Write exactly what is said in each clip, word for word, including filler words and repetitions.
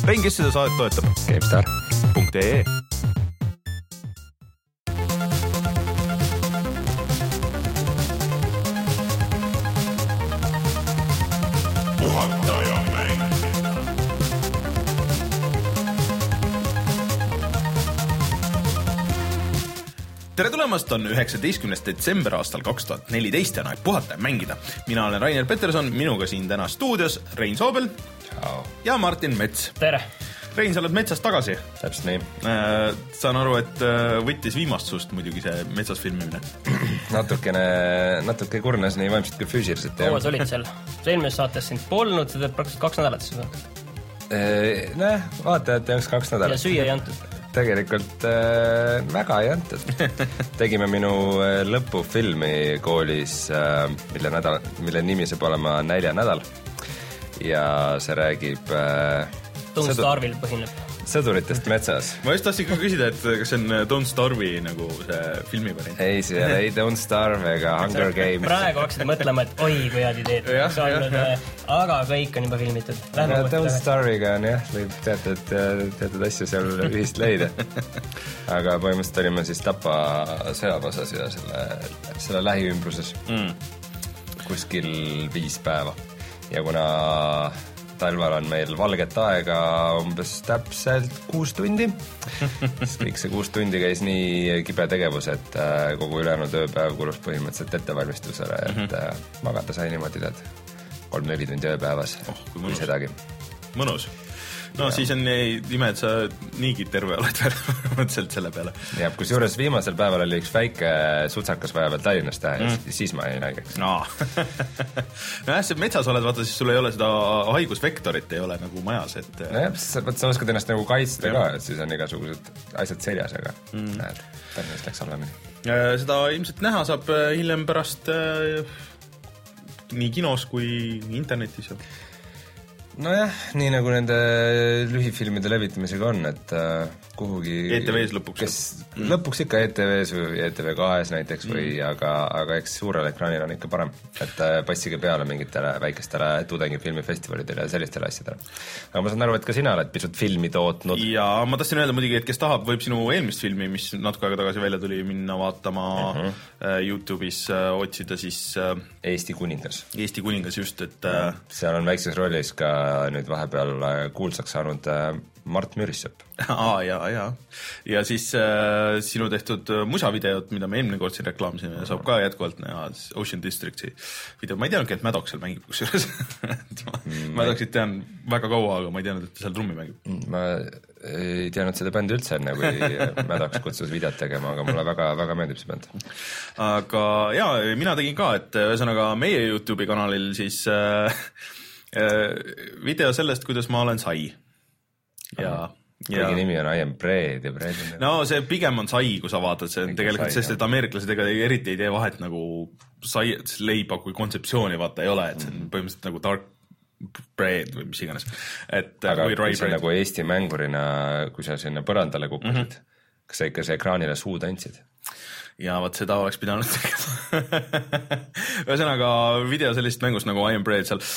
Rein, kes seda saadet toetab? GameStar punkt ee tere tulemast, on üheksateistkümnes detsember aastal kaks tuhat neliteist ja on aeg puhata ja mängida. Mina olen Rainer Peterson, minuga siin täna stuudios Rein Soobel Ciao. Ja Martin Mets. Tere! Rein, sa oled metsast tagasi. Täpselt nii. Äh, saan aru, et võttis viimast sust muidugi see metsas filmimine. Natukene, natuke kurnas nii vaimselt kui füüsiliselt. Kaua sa olid seal? Eelmises saates sind polnud, sa teed praktiliselt kaks nädalat seda. Näe, vaatajate jaoks kaks nädalat. Ja süüa ei antud. Tegelikult äh, väga ei antud. Tegime minu äh, lõpufilmi koolis, äh, mille, nädal, mille nimi saab olema Näljanädal. Ja see räägib äh, Don't sõdu... Starvil põhineb. Sõduritest metsas. Ma just tahtsin ka küsida, et kas see on Don't Starve nagu see filmi variant. Ei, see ei Don't Starve ega Hunger Games. Praegu hakkasid mõtlema, et oi, kui head ideed. Aga kõik on juba filmitud. Ja, Don't Starve'iga on jah, võib teatud, teatud asju seal ühist leida. Aga põhimõtteliselt olime siis Tapa sõjapasas ja selle, selle lähiümbruses mm. kuskil viis päeva. Ja kuna talval on meil valget aega umbes täpselt kuus tundi. Siis kõik see kuus tundi käis nii kibe tegevus, et kogu ülejäänud ööpäev kulus põhimõtteliselt ettevalmistusele, et magada sai niimoodi tead kolm-neli tundi ööpäevas. Oh, kui mõnus. Sedagi. Mõnus. No ja. Siis on ime, et sa niigi terve oled mõtselt selle peale. Ja, kus juures viimasel päeval oli üks väike sutsakas vaja veel Tallinnast teha mm. ja siis ma ei näigeks. No. no jah, see metsas oled, vaata, siis sul ei ole seda haigusvektorit, ei ole nagu majas. Et... No jah, sa, sa oskad ennast nagu kaitsta ja. Ka, et siis on igasugused asjad seljas, aga mm. näed, Tallinnast läks halvemini. Seda ilmselt näha saab hiljem pärast äh, nii kinos kui internetis. No jah, nii nagu nende lühifilmide levitamisega on, et äh, kuhugi... E T V-s lõpuks. Kes, mm. Lõpuks ikka E T V-s või E T V kahes näiteks või, mm. aga, aga eks suurel ekraanil on ikka parem, et äh, passige peale mingitele väikestele tudengifilmifestivalidele ja sellistele asjadele. Aga ma saan aru, et ka sina oled pisut filmi tootnud. Ja ma tahtsin öelda muidugi, et kes tahab, võib sinu eelmist filmi, mis natuke aega tagasi välja tuli, minna vaatama uh-huh. äh, YouTube'is äh, otsida siis... Äh, Eesti kuningas. Eesti kuningas just, et... Äh, seal on väikses rollis ka nüüd vahepeal kuulsaks saanud Mart Mürissepp. Aa, jaa, jaa. Ja siis äh, sinu tehtud musavideot, mida me eelmine kord siin reklaamisime, saab ka jätkuvalt näha Ocean District'i video. Ma ei teadnudki, et Maddox seal mängib kusjuures. ma mm, Maddoxit tean väga kaua, aga ma ei teadnud, et ta seal trummi mängib. Ma ei teadnud seda bändi üldse enne, kui Maddox kutsus videot tegema, aga mulle väga, väga meeldib see bänd. Aga jaa, mina tegin ka, et ühesõnaga meie YouTube'i kanalil siis... Äh, video sellest, kuidas ma olen sai. Ja, ja nimi on I am bread ja bread on... No see pigem on sai, kui sa vaatad, see on Ikka tegelikult, sai, sest et ameeriklased ega eriti ei tee vahet nagu sai, leiba kui kontseptsiooni vaata ei ole, et see on põhimõtteliselt nagu dark bread või mis iganes. Et, aga kui sa nagu Eesti mängurina, kui sa sinna põrandale kukkusid, mm-hmm. kas sa ikka see ekraanile suud andsid? Ja vaat seda oleks pidanud tegema. Ühesõnaga video sellist mängust nagu I am bread seal.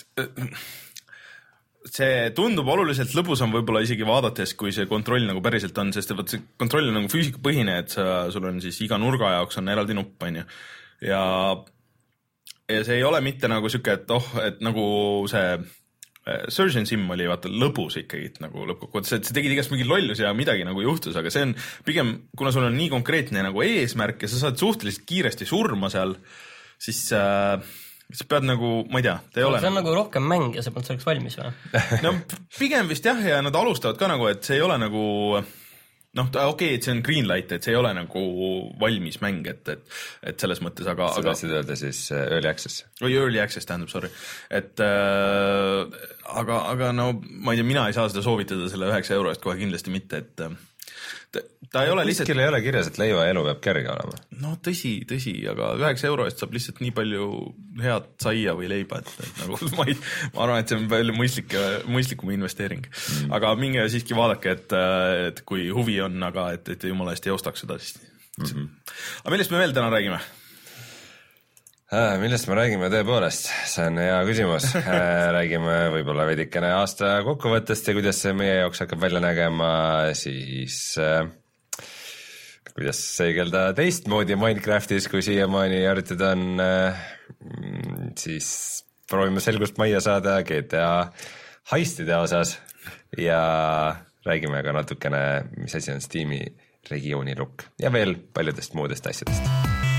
See tundub oluliselt lõbusam võib-olla isegi vaadates, kui see kontroll nagu päriselt on, sest võt, see kontroll on nagu füüsikapõhine, et sa, sul on siis iga nurga jaoks on eraldi nupp, on ju. Ja, ja see ei ole mitte nagu siuke, et oh, et nagu see... Surgeon Sim oli vaata lõbus ikkagi nagu lõppkokkuvõttes, et see tegid igast mingi lollus ja midagi nagu juhtus, aga see on pigem, kuna sul on nii konkreetne nagu eesmärk ja sa saad suhteliselt kiiresti surma seal, siis äh, sa pead nagu, ma ei tea, ta ei no, ole... See on nagu, nagu rohkem mäng ja see polnud selleks valmis või? No pigem vist jah, ja nad alustavad ka nagu, et see ei ole nagu... noh, okei, okay, et see on greenlight, et see ei ole nagu valmis mäng, et, et, et selles mõttes, aga... Sa tahtsid öelda siis early access? Või early access tähendab, sorry. Et äh, aga, aga no, ma ei tea, mina ei saa seda soovitada selle üheksa euro eest kohe kindlasti mitte, et ta, ta ei ole lihtsalt... Kuskil ei ole kirjas, et leiva elu peab kerge olema. No tõsi, tõsi, aga üheksa euro eest saab lihtsalt nii palju head saia või leiba, et, et nagu ma, ei, ma arvan, et see on palju mõistlik, mõistlikum investeering. Mm. Aga minge siiski vaadake, et, et kui huvi on, aga et, et jumala eest ei ostaks seda. Siis. Mm-hmm. Aga millest me veel täna räägime? Millest me räägime tõepoolest? See on hea küsimus. Räägime võib-olla veidikene aasta kokkuvõttest ja kuidas see meie jaoks hakkab välja nägema, siis kuidas seigelda teistmoodi Minecraftis, kui siiamaani harjutada on, siis proovime selgust majja saada G T A heistide osas ja räägime ka natukene, mis asi on Steam'i regiooni lukk ja veel paljudest muudest asjadest.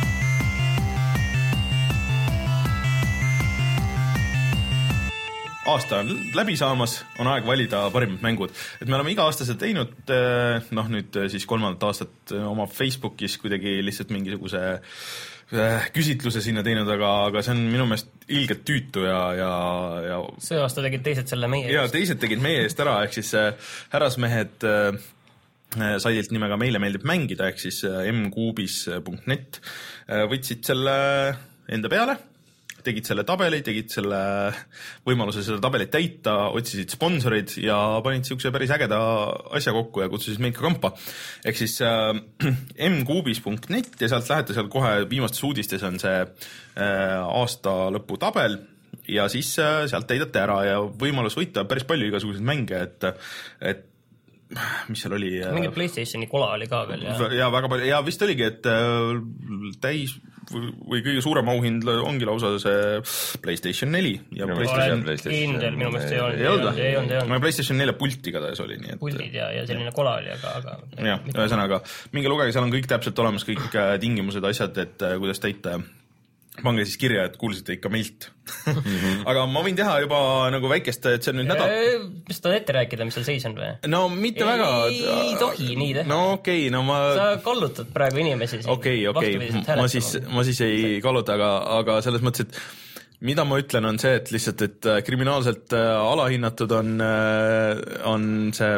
Aasta on läbi saamas, on aeg valida parimad mängud. Et me oleme iga aasta seda teinud, noh nüüd siis kolmandat aastat oma Facebookis kuidagi lihtsalt mingisuguse küsitluse sinna teinud, aga, aga see on minu meelest ilgelt tüütu ja, ja, ja see aasta tegid teised selle meie ja eest. Teised tegid meie eest ära, ehk siis härrasmehed saidilt nimega Meile meeldib mängida, ehk siis m kuubis punkt net võtsid selle enda peale, tegid selle tabeli, tegid selle võimaluse seda tabelit täita, otsisid sponsorid ja panid siukse päris ägeda asja kokku ja kutsusid meid ka kampa. Ehk siis äh, m kuubis punkt net ja sealt lähete seal kohe viimastes uudistes on see äh, aasta lõpu tabel ja siis äh, sealt täidate ära ja võimalus võita päris palju igasuguseid mänge, et, et mis seal oli? Mingi PlayStationi kola oli ka veel. Ja, ja väga palju, ja vist oligi, et äh, täis või kõige suurem auhind ongi lausa see PlayStation neli ja no, PlayStation Indel minu meelest ei olnud, ei olnud, ei olnud, ei olnud. PlayStation neli pult igatahes oli nii, et pultid ja, ja selline kola oli, aga, aga jah, ühesõnaga, minge lugege, seal on kõik täpselt olemas, kõik tingimused, asjad, et kuidas täita. Pange siis kirja, et kuulsite ikka meilt. Aga ma võin teha juba nagu väikest, et see on nüüd nädal. Mis ta ette rääkida, mis seal seis on või? No mitte ei, väga. Ei tohi nii teha. No okei, okay, no ma... Sa kallutad praegu inimesi siin. Okei, okay, okei, okay. ma siis, ma siis ei kalluta, aga, aga selles mõttes, et mida ma ütlen on see, et lihtsalt, et kriminaalselt alahinnatud on, on see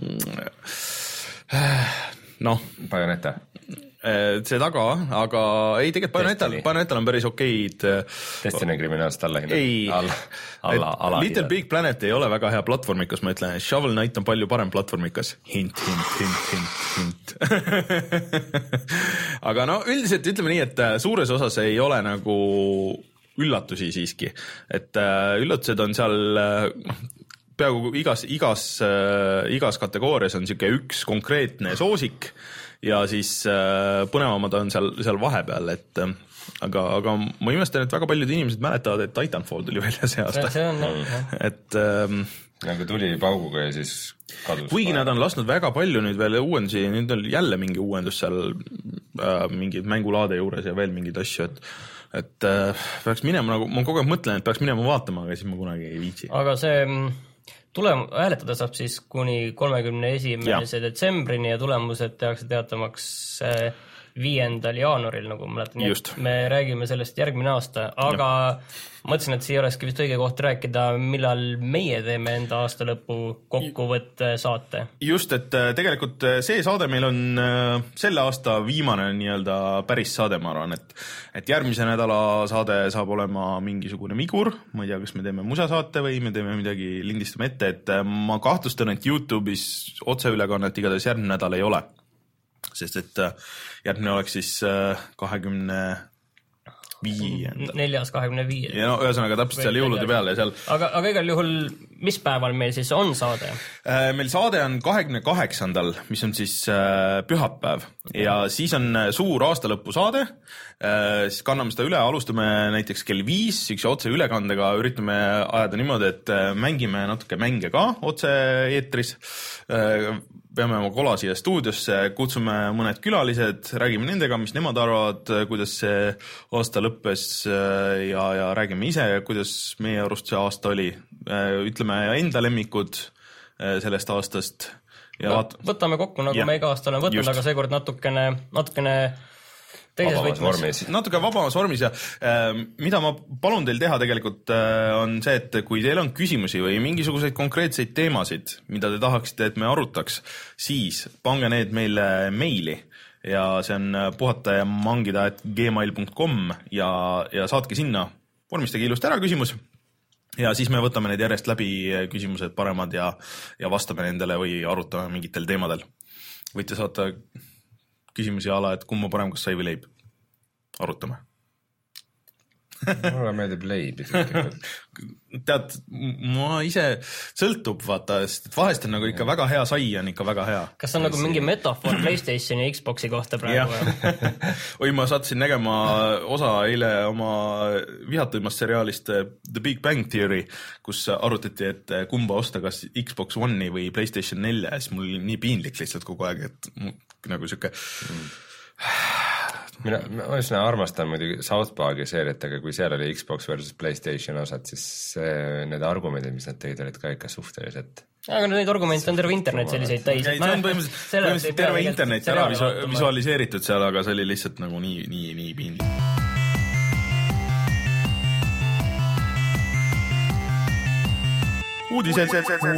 noh. Bayonetta. See taga, aga ei tegelikult Bayonetal, Bayonetal on päris okeid. Destiny kriminaalselt alla hinnatud. Ei, alla, alla, alla Little hinnatud. Big Planet ei ole väga hea platvormikas, ma ütlen, Shovel Knight on palju parem platvormikas. Hint, hint, hint, hint, hint. Aga no üldiselt ütleme nii, et suures osas ei ole nagu üllatusi siiski. Et üllatused on seal peaaegu igas, igas, igas kategoorias on siuke üks konkreetne soosik ja siis äh, põnevamad on seal, seal vahepeal, et äh, aga, aga ma imestan, et väga paljud inimesed mäletavad, et Titanfall tuli välja see aasta. See on, jah. Et ähm, nagu tuli pauguga ja siis kadus. Kuigi nad on lasknud väga palju nüüd veel uuendusi, nüüd on jälle mingi uuendus seal äh, mingid mängulaade juures ja veel mingid asju, et et äh, peaks minema, nagu ma kogu aeg mõtlen, et peaks minema vaatama, aga siis ma kunagi ei viitsi. Aga see tulem-, hääletada saab siis kuni kolmekümne esimese detsembrini ja tulemused tehakse teatamaks viiendal jaanuaril, nagu mäletan. Me räägime sellest järgmine aasta, aga ja. Mõtlesin, et siia olekski vist õige koht rääkida, millal meie teeme enda aasta lõpu kokkuvõtte saate. Just, et tegelikult see saade meil on selle aasta viimane nii-öelda päris saade, ma arvan, et, et järgmise nädala saade saab olema mingisugune migur, ma ei tea, kas me teeme musasaate või me teeme midagi, lindistame ette, et ma kahtlustan, et YouTube'is otseülekannet igatahes järgmine nädal ei ole, sest et järgmine oleks siis kahekümne viienda. Neljas kahekümne viies. Ja no ühesõnaga täpselt seal jõulude peale ja seal. Aga, aga igal juhul, mis päeval meil siis on saade? Meil saade on kahekümne kaheksandal, mis on siis pühapäev ja siis on suur aastalõpu saade. Siis kanname seda üle, alustame näiteks kell viis, siukse otse ülekandega üritame ajada niimoodi, et mängime natuke mänge ka otse eetris. Peame oma kola siia stuudiosse, kutsume mõned külalised, räägime nendega, mis nemad arvavad, kuidas see aasta lõppes ja, ja räägime ise, kuidas meie arust see aasta oli. Ütleme enda lemmikud sellest aastast. Ja vaat... Võtame kokku, nagu ja. Me iga aasta olen võtnud, Just. Aga seekord natukene, natukene vabamas vormis. Natuke vabamas vormis ja äh, mida ma palun teil teha tegelikult äh, on see, et kui teil on küsimusi või mingisuguseid konkreetseid teemasid, mida te tahaksite, et me arutaks, siis pange need meile meili ja see on puhata ja mangida et gmail punkt com ja, ja saatke sinna, vormistage ilusti ära küsimus ja siis me võtame need järjest läbi küsimused paremad ja, ja vastame nendele või arutame mingitel teemadel. Võite saata küsimusi ala, et kumma parem, kas sai või leib. Arutame. mulle meeldib leib. Tead, ma ise sõltub, vaata, sest vahest on nagu ikka väga hea sai on ikka väga hea. Kas on nagu mingi metafoor PlayStationi ja Xboxi kohta praegu? Oi, ma satsin nägema osa eile oma vihatuimast seriaalist The Big Bang Theory, kus arutati, et kumba osta, kas Xbox One'i või PlayStation nelja ja siis mul oli nii piinlik lihtsalt kogu aeg, et nagu siuke mm. mina, ma üsna armastan muidugi South Park'i seeriatega, kui seal oli Xbox versus PlayStation osad, siis need argumendid, mis nad tõid, olid ka ikka suhteliselt. Aga neid argumente on terve internet selliseid täis. See on põhimõtteliselt terve internet ära visualiseeritud seal, aga see oli lihtsalt nagu nii, nii, nii piinlik. Uudised.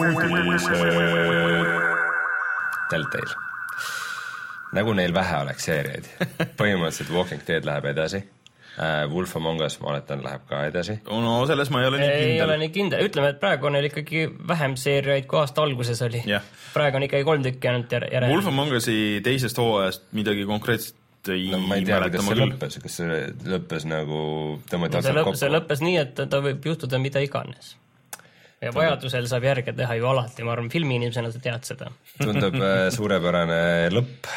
Telltale. Nagu neil vähe oleks seeriaid. Põhimõtteliselt Walking Dead läheb edasi. Wolf Among Us, ma oletan, läheb ka edasi. No selles ma ei ole nii kindel. Ei ole nii kindel. Ütleme, et praegu on neil ikkagi vähem seeriaid, kui aasta alguses oli. Yeah. Praegu on ikkagi kolm tükki ainult järele. Wolf Among Usi teisest hooajast midagi konkreetset ei no, ma ei tea, kuidas see lõppes. Kas see lõppes nagu... No, see, lõpp, see lõppes nii, et ta võib juhtuda mida iganes. Ja vajadusel saab järge teha ju alati. Ma arvan, filmi inimesena sa tead seda. Tundub suurepärane lõpp.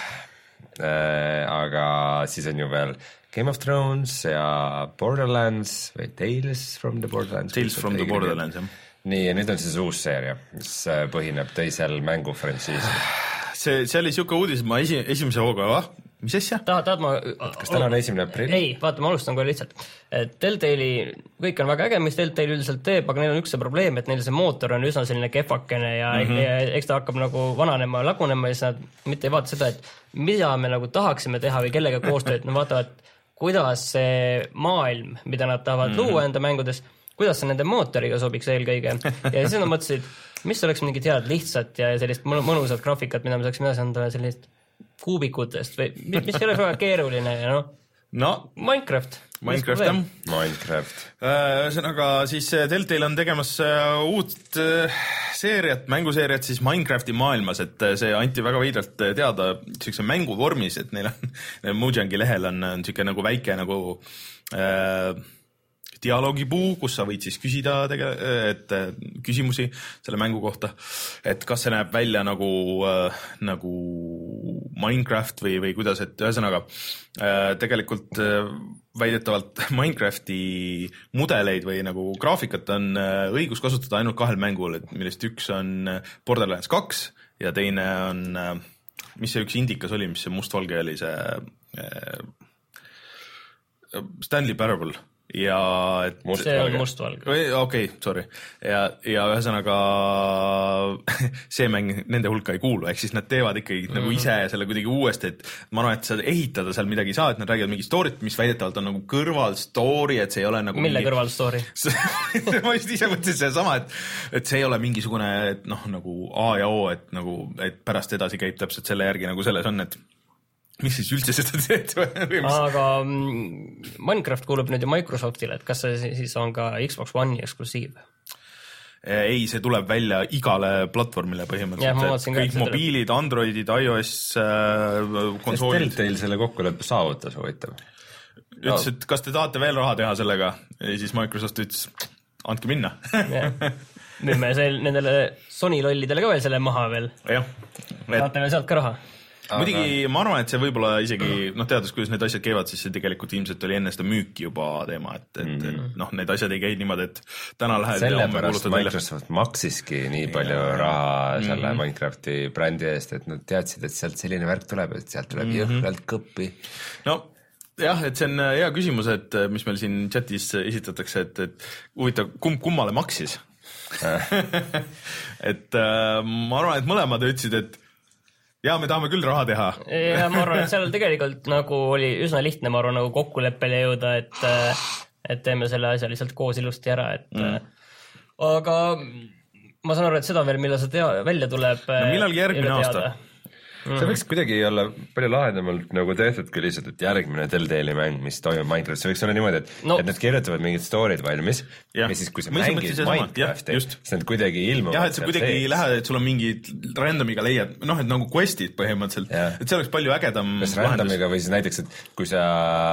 Aga siis on ju veel Game of Thrones ja Borderlands või Tales from the Borderlands. Tales from the Borderlands, jah. Nii, ja nüüd on siis uus seeria, mis põhineb teisel mängufrantsiisil. See, see oli siuke uudis, ma esi, esimese hooga, ah? Mis asja? Tahad, tahad ma... Kas täna on esimene aprill? Ei, vaata, ma alustan kohe lihtsalt. Telltale'i, kõik on väga äge, mis Telltale üldiselt teeb, aga neil on üks see probleem, et neil see mootor on üsna selline kefakene ja, mm-hmm. ja eks ta hakkab nagu vananema ja lagunema ja siis nad mitte ei vaata seda, et mida me nagu tahaksime teha või kellega koostööd, nad vaatavad, kuidas see maailm, mida nad tahavad mm-hmm. luua enda mängudes, kuidas see nende mootoriga sobiks eelkõige. Ja siis nad mõtlesid, mis oleks mingit head lihtsat ja sellist mõnusat graafikat, mida me saaksime edasi anda sellist kuubikutest või mis ei ole väga keeruline ja noh. No, Minecraft. Minecraft, jah. Minecraft. Ühesõnaga, siis Telltale on tegemas uut seeriat, mänguseeriat siis Minecrafti maailmas, et see anti väga veidralt teada siukse mängu vormis, et neil on, Mojangi lehel on, on siuke nagu väike nagu äh, dialoogipuu, kus sa võid siis küsida tege, et, küsimusi selle mängu kohta, et kas see näeb välja nagu, äh, nagu Minecraft või, või kuidas, et ühesõnaga äh, tegelikult äh, väidetavalt Minecrafti mudeleid või nagu graafikat on äh, õigus kasutada ainult kahel mängul, et millest üks on Borderlands kaks ja teine on, äh, mis see üks indikas oli, mis see mustvalge oli, see äh, Stanley Parable. Ja et Must see on mustvalge. Okei, okay, sorry. Ja, ja ühesõnaga see mäng nende hulka ei kuulu, ehk siis nad teevad ikkagi mm-hmm. nagu ise selle kuidagi uuesti, et ma arvan, et sa ehitada seal midagi ei saa, et nad räägivad mingi storyt, mis väidetavalt on nagu kõrval story, et see ei ole nagu mille mingi... kõrval story? ma just ise mõtlesin seda sama, et, et see ei ole mingisugune et noh, nagu A ja O, et, nagu, et pärast edasi käib täpselt selle järgi nagu selles on, et mis siis üldse seda teed? Aga Minecraft kuulub nüüd ju Microsoftile, et kas see siis on ka Xbox One'i eksklusiiv? Ei, see tuleb välja igale platvormile põhimõtteliselt, et kõik mobiilid, Androidid, iOS äh, konsoolid. Kas teil selle kokkuleppe saavutas huvitav? Ütles, et kas te tahate veel raha teha sellega? Ja siis Microsoft ütles, andke minna. Müüme nendele Sony lollidele ka veel selle maha veel. Jah. Tahate veel sealt ka raha? Muidugi ma arvan, et see võib-olla isegi, noh teades, kuidas need asjad käivad, siis see tegelikult ilmselt oli enne seda müüki juba teema, et, et mm. noh, need asjad ei käid niimoodi, et täna lähed sellepärast Microsoft välja. Maksiski nii palju ja. raha selle mm. Minecrafti brändi eest, et nad teadsid, et sealt selline värk tuleb, et sealt tuleb mm-hmm. jõhkralt kõppi. No jah, et see on hea küsimus, et mis meil siin chatis esitatakse, et, et huvitav, kumb kummale maksis? et ma arvan, et mõlemad ütlesid, et ja me tahame küll raha teha. ja ma arvan, et seal tegelikult nagu oli üsna lihtne, ma arvan, nagu kokkuleppele jõuda, et, et teeme selle asja lihtsalt koos ilusti ära, et mm. aga ma saan aru, et seda veel, millal see tea, välja tuleb. No millalgi järgmine aasta. Mm-hmm. see võiks kuidagi olla palju lahedamalt nagu tehtud kui lihtsalt, et järgmine Telltale'i mäng, mis toimub Minecraft, see võiks olla niimoodi, et, no. et nad kirjutavad mingid story'd valmis ja, ja siis kui sa mängid Minecrafti, siis nad kuidagi ilmuvad. jah, et sa kuidagi sees. Lähed, et sul on mingid randomiga leiad, noh, et nagu questid põhimõtteliselt, et see oleks palju ägedam kas randomiga või siis näiteks, et kui sa,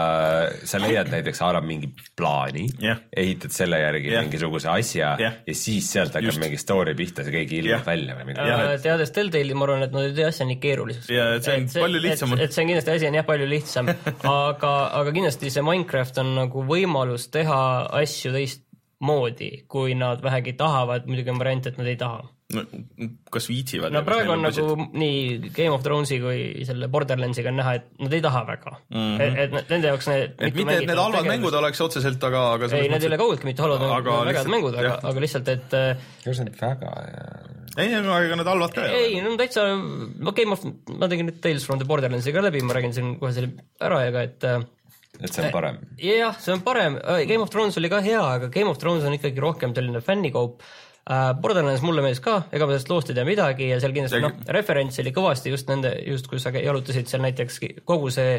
sa leiad näiteks haarab mingi plaani, yeah. ehitad selle järgi yeah. mingisuguse asja yeah. ja siis sealt hakkab just. Mingi story pihta, see keegi ilmub yeah. välja või midagi. Ja, teades Telltale'i, ma arvan, et nad ei tee asja nii keeruliseks. ja et see on et, palju lihtsam. Et, et see on kindlasti asi on jah palju lihtsam, aga, aga kindlasti see Minecraft on nagu võimalus teha asju teistmoodi, kui nad vähegi tahavad, muidugi on variant, et nad ei taha. No, kas viitsivad? No praegu on nagu budget? Nii Game of Thronesi kui selle Borderlandsiga on näha, et nad ei taha väga. Mm-hmm. Et, et nende jaoks need... Et mitte, et need halvad mängud oleks otseselt, aga... aga ei, need ei ole kaugelt mitte halvad aga vägad mängud, aga, aga lihtsalt, et... Kas need väga ja... ei, aga need halvad ka ei, ei, no täitsa... Game of... Ma tegin nüüd Tales from the Borderlandsiga läbi, ma räägin siin kohe selle ära, aga et... Et see on parem. Jah, see on parem. Game of Thrones oli ka hea, aga Game of Thrones on ikkagi rohkem selline fännikaup. Borderlands mulle meeldis ka, ega ma sellest loost ei tea midagi ja seal kindlasti noh, referents oli kõvasti just nende, just kui sa jalutasid seal näiteks kogu see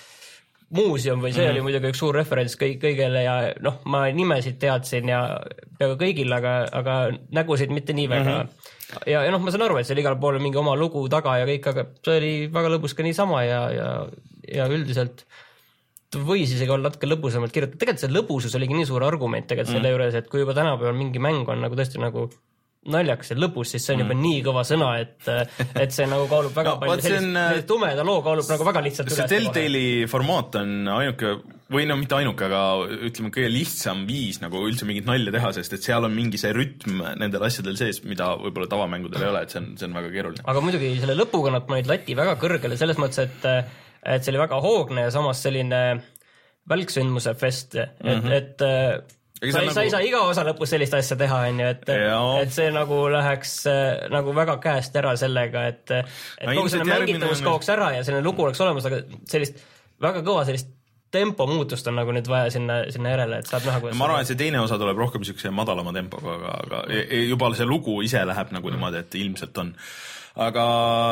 muuseum või see mm-hmm. oli muidugi üks suur referents kõik, kõigele ja noh, ma nimesid teadsin ja peaaegu kõigil, aga, aga nägusid mitte nii väga mm-hmm. ja, ja noh, ma saan aru, et seal igal pool on mingi oma lugu taga ja kõik, aga see oli väga lõbus ka niisama ja, ja, ja üldiselt võis isegi olla natuke lõbusamalt kirjutada. Tegelikult see lõbusus oligi nii suur argument tegelikult mm. selle juures, et kui juba tänapäeval mingi mäng on nagu tõesti nagu naljakas ja lõbus, siis see on juba mm. nii kõva sõna, et, et see nagu kaalub väga no, palju, sellist, sellist tumeda loo kaalub nagu väga lihtsalt üles. See Telltale'i formaat on ainuke, või no mitte ainuke, aga ütleme kõige lihtsam viis nagu üldse mingit nalja teha, sest et seal on mingi see rütm nendel asjadel sees, mida võib-olla tavamängudel ei ole, et see on, see on väga keeruline. Aga muidugi selle lõpuga nad panid lati väga kõrgele selles mõttes, et et see oli väga hoogne ja samas selline välksündmuse fest, et, mm-hmm. et sa, nagu... sa ei saa iga osa lõpus sellist asja teha, on ju, et, et see nagu läheks nagu väga käest ära sellega, et, et no, kogu selle mängitavus on... kaoks ära ja selline lugu oleks olemas, aga sellist väga kõva sellist tempo muutust on nagu nüüd vaja sinna, sinna järele, et saab näha, kuidas... Ma arvan, et see teine osa tuleb rohkem niisuguse madalama tempoga, aga, aga juba see lugu ise läheb nagu niimoodi, et ilmselt on. Aga...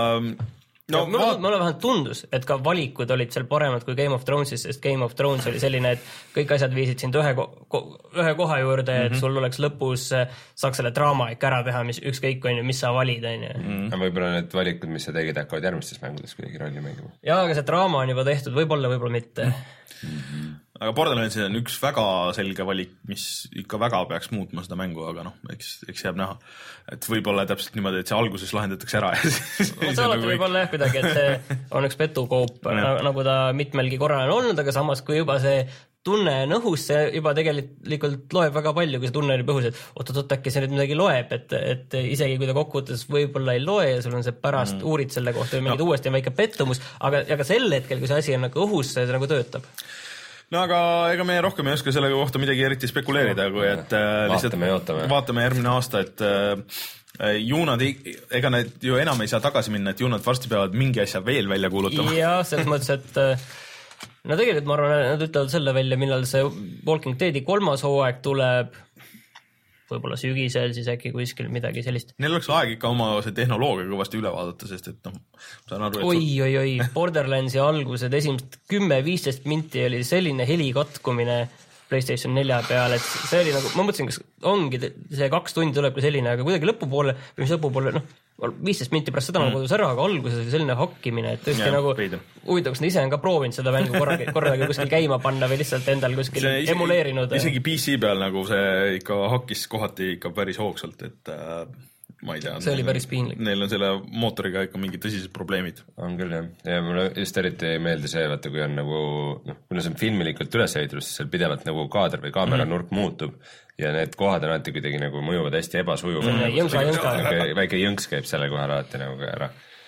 No, mulle, ma... mulle vähemalt tundus, et ka valikud olid seal paremad kui Game of Thronesis, sest Game of Thrones oli selline, et kõik asjad viisid sind ühe, ko ühe koha juurde, et mm-hmm. sul oleks lõpus, saaks selle draama ikka ära teha, mis ükskõik on ju, mis sa valid, on ju. Mm-hmm. Võib-olla need valikud, mis sa tegid, hakkavad järgmistes mängudes kuidagi rolli mängima. Jaa, aga see draama on juba tehtud, võib-olla, võib-olla mitte. Mm-hmm. Aga Borderlands on üks väga selge valik, mis ikka väga peaks muutma seda mängu, aga noh, eks, eks jääb näha. Et võib-olla täpselt niimoodi, et see alguses lahendatakse ära. Ja siis, no, see alati võib olla jah kuidagi, et see on üks petukoop, nagu ta mitmelgi korral on olnud, aga samas kui juba see tunne on õhus, see juba tegelikult loeb väga palju, kui see tunne on juba õhus, et oot-oot, äkki see nüüd midagi loeb, et, et isegi kui ta kokkuvõttes võib-olla ei loe ja sul on see pärast mm. uurid selle kohta või mingid no. uuesti on väike pettumus, aga, aga sel hetkel, kui see asi on nagu õhus, see nagu töötab. No aga ega me rohkem ei oska selle kohta midagi eriti spekuleerida, kui et äh, vaatame ja ootame. Vaatame järgmine aasta, et äh, juunad, ega need ju enam ei saa tagasi minna, et juunad varsti peavad mingi asja veel välja kuulutama. Ja selles mõttes, et äh, no tegelikult ma arvan, nad ütlevad selle välja, millal see Walking Deadi kolmas hooaeg tuleb, võib-olla sügisel, siis äkki kuskil midagi sellist. Neil oleks aeg ikka oma see tehnoloogia kõvasti üle vaadata, sest et noh, saan aru, et... Oi, oi, oi, Borderlandsi algused, esimest kümme viisteist minti oli selline helikatkumine PlayStation nelja peal, et see oli nagu, ma mõtlesin, kas ongi see kaks tundi tuleb kui selline, aga kuidagi lõpupoole, või mis lõpupoole, noh, viisteist minti pärast seda mm. nagu kodus ära, aga alguses oli selline hakkimine, et tõesti ja, nagu huvitav, kas na ise on ka proovinud seda mängu korragi, korragi kuskil käima panna või lihtsalt endal kuskil see emuleerinud. Isegi P C peal nagu see ikka hakkis kohati ikka päris hoogsalt, et äh, ma ei tea. See oli päris piinlik. Neil on selle mootoriga ikka mingid tõsised probleemid. On küll, jah. Ja mulle just eriti ei meeldi see, vaata, kui on nagu, noh, kuna see on filmilikult üles ehitulus, siis seal pidevalt nagu kaader või kaamera mm. nurk muutub ja need kohad on alati kuidagi nagu mõjuvad hästi ebasujuv. Mm, jõnka, jõnka. Väike, väike jõnks käib selle kohal alati nagu ära.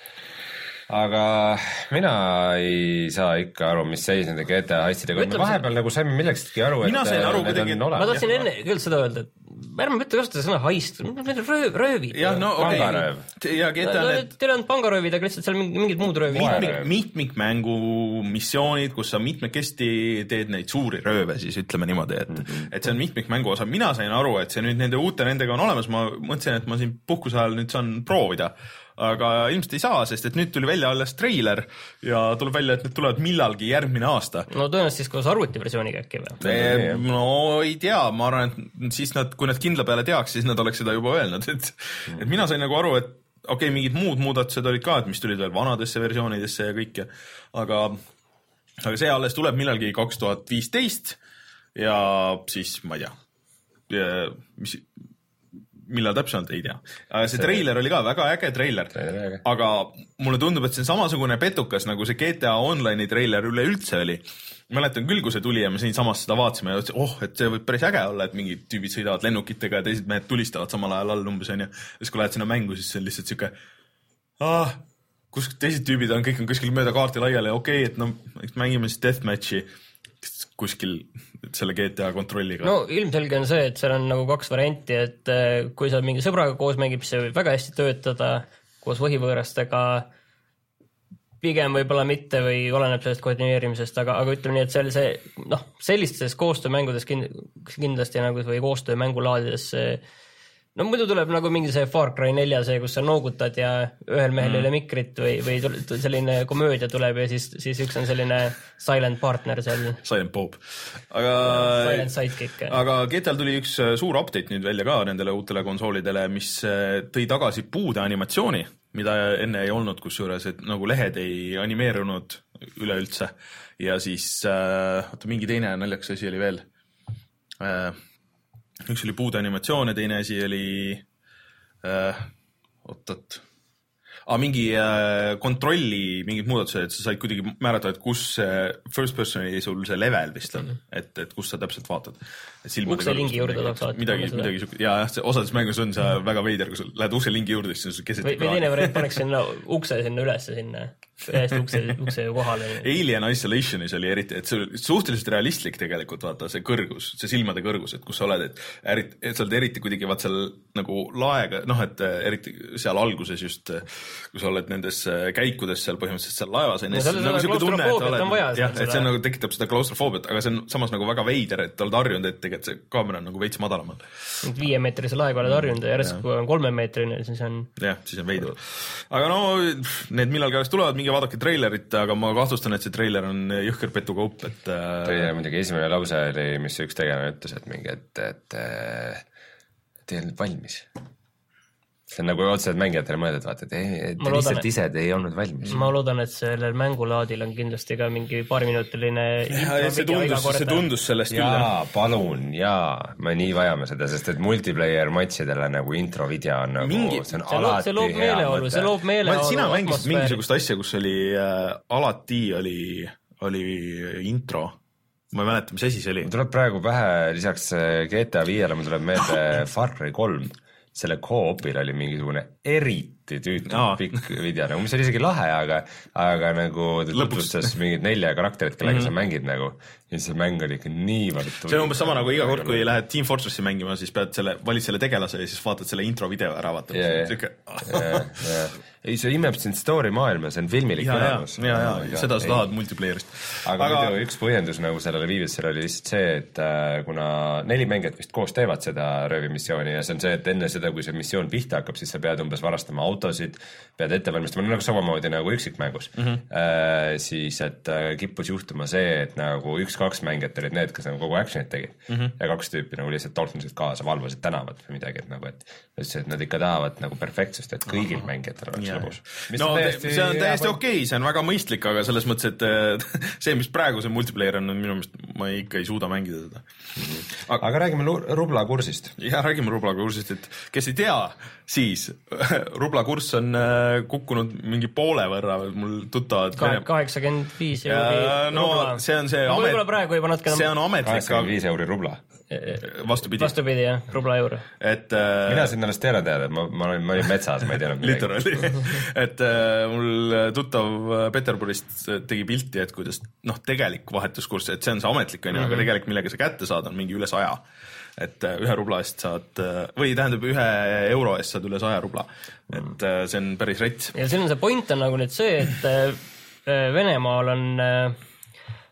Aga mina ei saa ikka aru, mis seis nende G T A heistidega. Me vahepeal nagu saime millekski aru, et mina sain aru, need on olemas. Ma tahtsin enne küll seda öelda, et ärme mitte kasutada sõna haist, need on rööv, röövid. Ja, no, okay. Pangarööv. Ja G T A need... Teil on pangaröövid, aga lihtsalt seal mingid muud röövid. Mitmikmängu missioonid, kus sa mitmekesti teed neid suuri rööve, siis ütleme niimoodi, et, mm-hmm. et see on mitmikmängu osa. Mina sain aru, et see nüüd nende uute nendega on olemas, ma mõtlesin, et ma siin puhkuse ajal nüüd saan proovida. aga ilmselt ei saa, sest et nüüd tuli välja alles treiler ja tuleb välja, et need tulevad millalgi järgmine aasta. No tõenäoliselt siis koos arvutiversiooniga äkki või? No ei tea, ma arvan, et siis nad, kui nad kindla peale teaks, siis nad oleks seda juba öelnud, et, mm. et mina sain nagu aru, et okei, okay, mingid muud muudatused olid ka, et mis tulid veel vanadesse versioonidesse ja kõik ja aga, aga see alles tuleb millalgi kaks tuhat viisteist ja siis ma ei tea, mis millal täpselt ei tea. See treiler oli ka väga äge treiler, aga mulle tundub, et see on samasugune petukas, nagu see G T A Online'i treiler üleüldse oli. Mäletan küll, kui see tuli ja me siin samas seda vaatasime ja ütlesin, oh, et see võib päris äge olla, et mingid tüübid sõidavad lennukitega ja teised mehed tulistavad samal ajal all umbes on ja siis kui lähed sinna mängu, siis see on lihtsalt siuke ah, kus teised tüübid on, kõik on kuskil mööda kaarti laiali ja okei, okay, et no mängime siis deathmatchi kuskil selle G T A kontrolliga. No ilmselge on see, et seal on nagu kaks varianti, et kui sa mingi sõbraga koos mängib, siis see võib väga hästi töötada koos võhivõõrastega, pigem võib-olla mitte või oleneb sellest koordineerimisest, aga, aga ütleme nii, et seal see, noh, sellistes koostöömängudes kindlasti nagu või koostöömängulaadides no muidu tuleb nagu mingi see Far Cry nelja see, kus sa noogutad ja ühel mehel ei ole mm. mikrit või, või selline komöödia tuleb ja siis, siis üks on selline silent partner seal. Silent Bob. Aga, silent sidekick. Aga G T A-l tuli üks suur update nüüd välja ka nendele uutele konsoolidele, mis tõi tagasi puude animatsiooni, mida enne ei olnud, kus juures, et nagu lehed ei animeerunud üleüldse. Ja siis, äh, mingi teine naljakas asi oli veel. Äh, üks oli puude animatsioon ja teine asi oli äh, oot-oot ah, mingi äh, kontrolli mingid muudatused, et sa said kuidagi määrata, et kus äh, first personi sul see level vist on, et, et kus sa täpselt vaatad. Ukse lingi juurde tahaks alati. Midagi, midagi suke, ja osades mängus on see väga veider, kui sa lähed ukse lingi juurde, siis on keset või, või teine variant paneks sinna ukse sinna üles sinna, ühest ukse, ukse kohale. Alien Isolationis oli eriti, et see oli suhteliselt realistlik tegelikult, vaata see kõrgus, see silmade kõrgus, et kus sa oled, et, eriti, et sa oled eriti kuidagi vaat seal nagu laega, noh, et eriti seal alguses just, kui sa oled nendes käikudes seal põhimõtteliselt seal laevas, no, see nagu siuke tunne, et oled, on vaja, jah, et see nagu tekitab seda klaustrofoobiat, aga see on samas nagu väga veider, et oled harjunud, et et see kaamera on nagu veits madalamal. Viie meetrise laega oled harjunud ja järjest kui on kolme meetrine, siis on... jah, siis on veidur. Aga no, need millalgi alles tulevad, mingi vaadake treilerit, aga ma kahtlustan, et see treiler on jõhker petukaup, et... Treiler muidugi esimene lause oli, mis üks tegelane ütles, et mingi, et, et, et ei olnud valmis. See on nagu otseselt mängijatele mõeldud, vaata, et ei, et te lihtsalt et... ise te ei olnud valmis. Ma loodan, et sellel mängulaadil on kindlasti ka mingi paariminutiline ja, see, tundus, see tundus sellest jaa, küll. Jaa, palun, jaa, me nii vajame seda, sest et multiplayer matchidele nagu introvideo on nagu, mingi, see on see alati see loob hea mõte. See loob meeleolu. Sina mängisid mingisugust asja, kus oli äh, alati oli, oli intro. Ma ei mäleta, mis asi see oli. Tuleb praegu pähe, lisaks G T A viiele, ma tuleb meelde Far Cry kolm. Selle co-opil oli mingisugune eriti tüütud no. pikk video, nagu, mis oli isegi lahe, aga, aga nagu tutvustas mingid nelja karakterit, kellega mm -hmm. sa mängid nagu, ja see mäng oli ikka niivõrd tüütud. See on umbes sama nagu iga kord, kui lähed Team Fortressi mängima, siis pead selle, valid selle tegelase ja siis vaatad selle intro video ära, vaatad. Yeah, yeah, yeah. Ei, see imeb sind story maailma, see on filmilik olemus. Ja, ja, ja, seda sa tahad multiplayerist. Aga, aga... Muidu, üks põhjendus nagu sellele viivisele oli lihtsalt see, et äh, kuna neli mängijat vist koos teevad seda röövimissiooni ja see on see, et enne seda, kui see missioon pihta hakkab, siis sa pead umbes varastama autosid, pead ette valmistama, nagu samamoodi nagu üksikmängus. Mm -hmm. äh, siis, et äh, kippus juhtuma see, et nagu üks-kaks mängijat olid need, kes nagu kogu actionit tegid mm -hmm. ja kaks tüüpi nagu lihtsalt tolknisid kaasa, valvasid tänavat või midagi, et nagu, et, et nad ikka tahavad nagu perfektsust, et kõigil Aha. mängijatel oleks lõbus. No täiesti, see on täiesti okei, okay, see on väga mõistlik, aga selles mõttes, et see, mis praegu see multiplayer on, minu meelest ma ikka ei suuda mängida seda. Aga, aga räägime rubla kursist. Ja räägime rubla kursist, et kes ei tea, siis rubla kurss on kukkunud mingi poole võrra, mul tuttavad kaheksakümmend viis euri no, rubla. See on see, no, amet... praegu juba natkene... see on ametlik kaheksakümmend viis euri rubla. Vastupidi. Vastupidi, jah, rubla euro. Et, äh... mina siin ennast teada teada, ma, ma, olin, ma olin metsas, ma ei teadnud midagi. Literally. Et äh, mul tuttav Peterburist tegi pilti, et kuidas, noh, tegelik vahetuskurss, et see on see ametlik, on ju, mm -hmm. aga tegelik, millega sa kätte saad, on mingi üle saja. Et ühe rubla eest saad, või tähendab, ühe euro eest saad üle saja rubla. Et äh, see on päris rets. Ja siin on see point on nagu nüüd see, et äh, Venemaal on... Äh,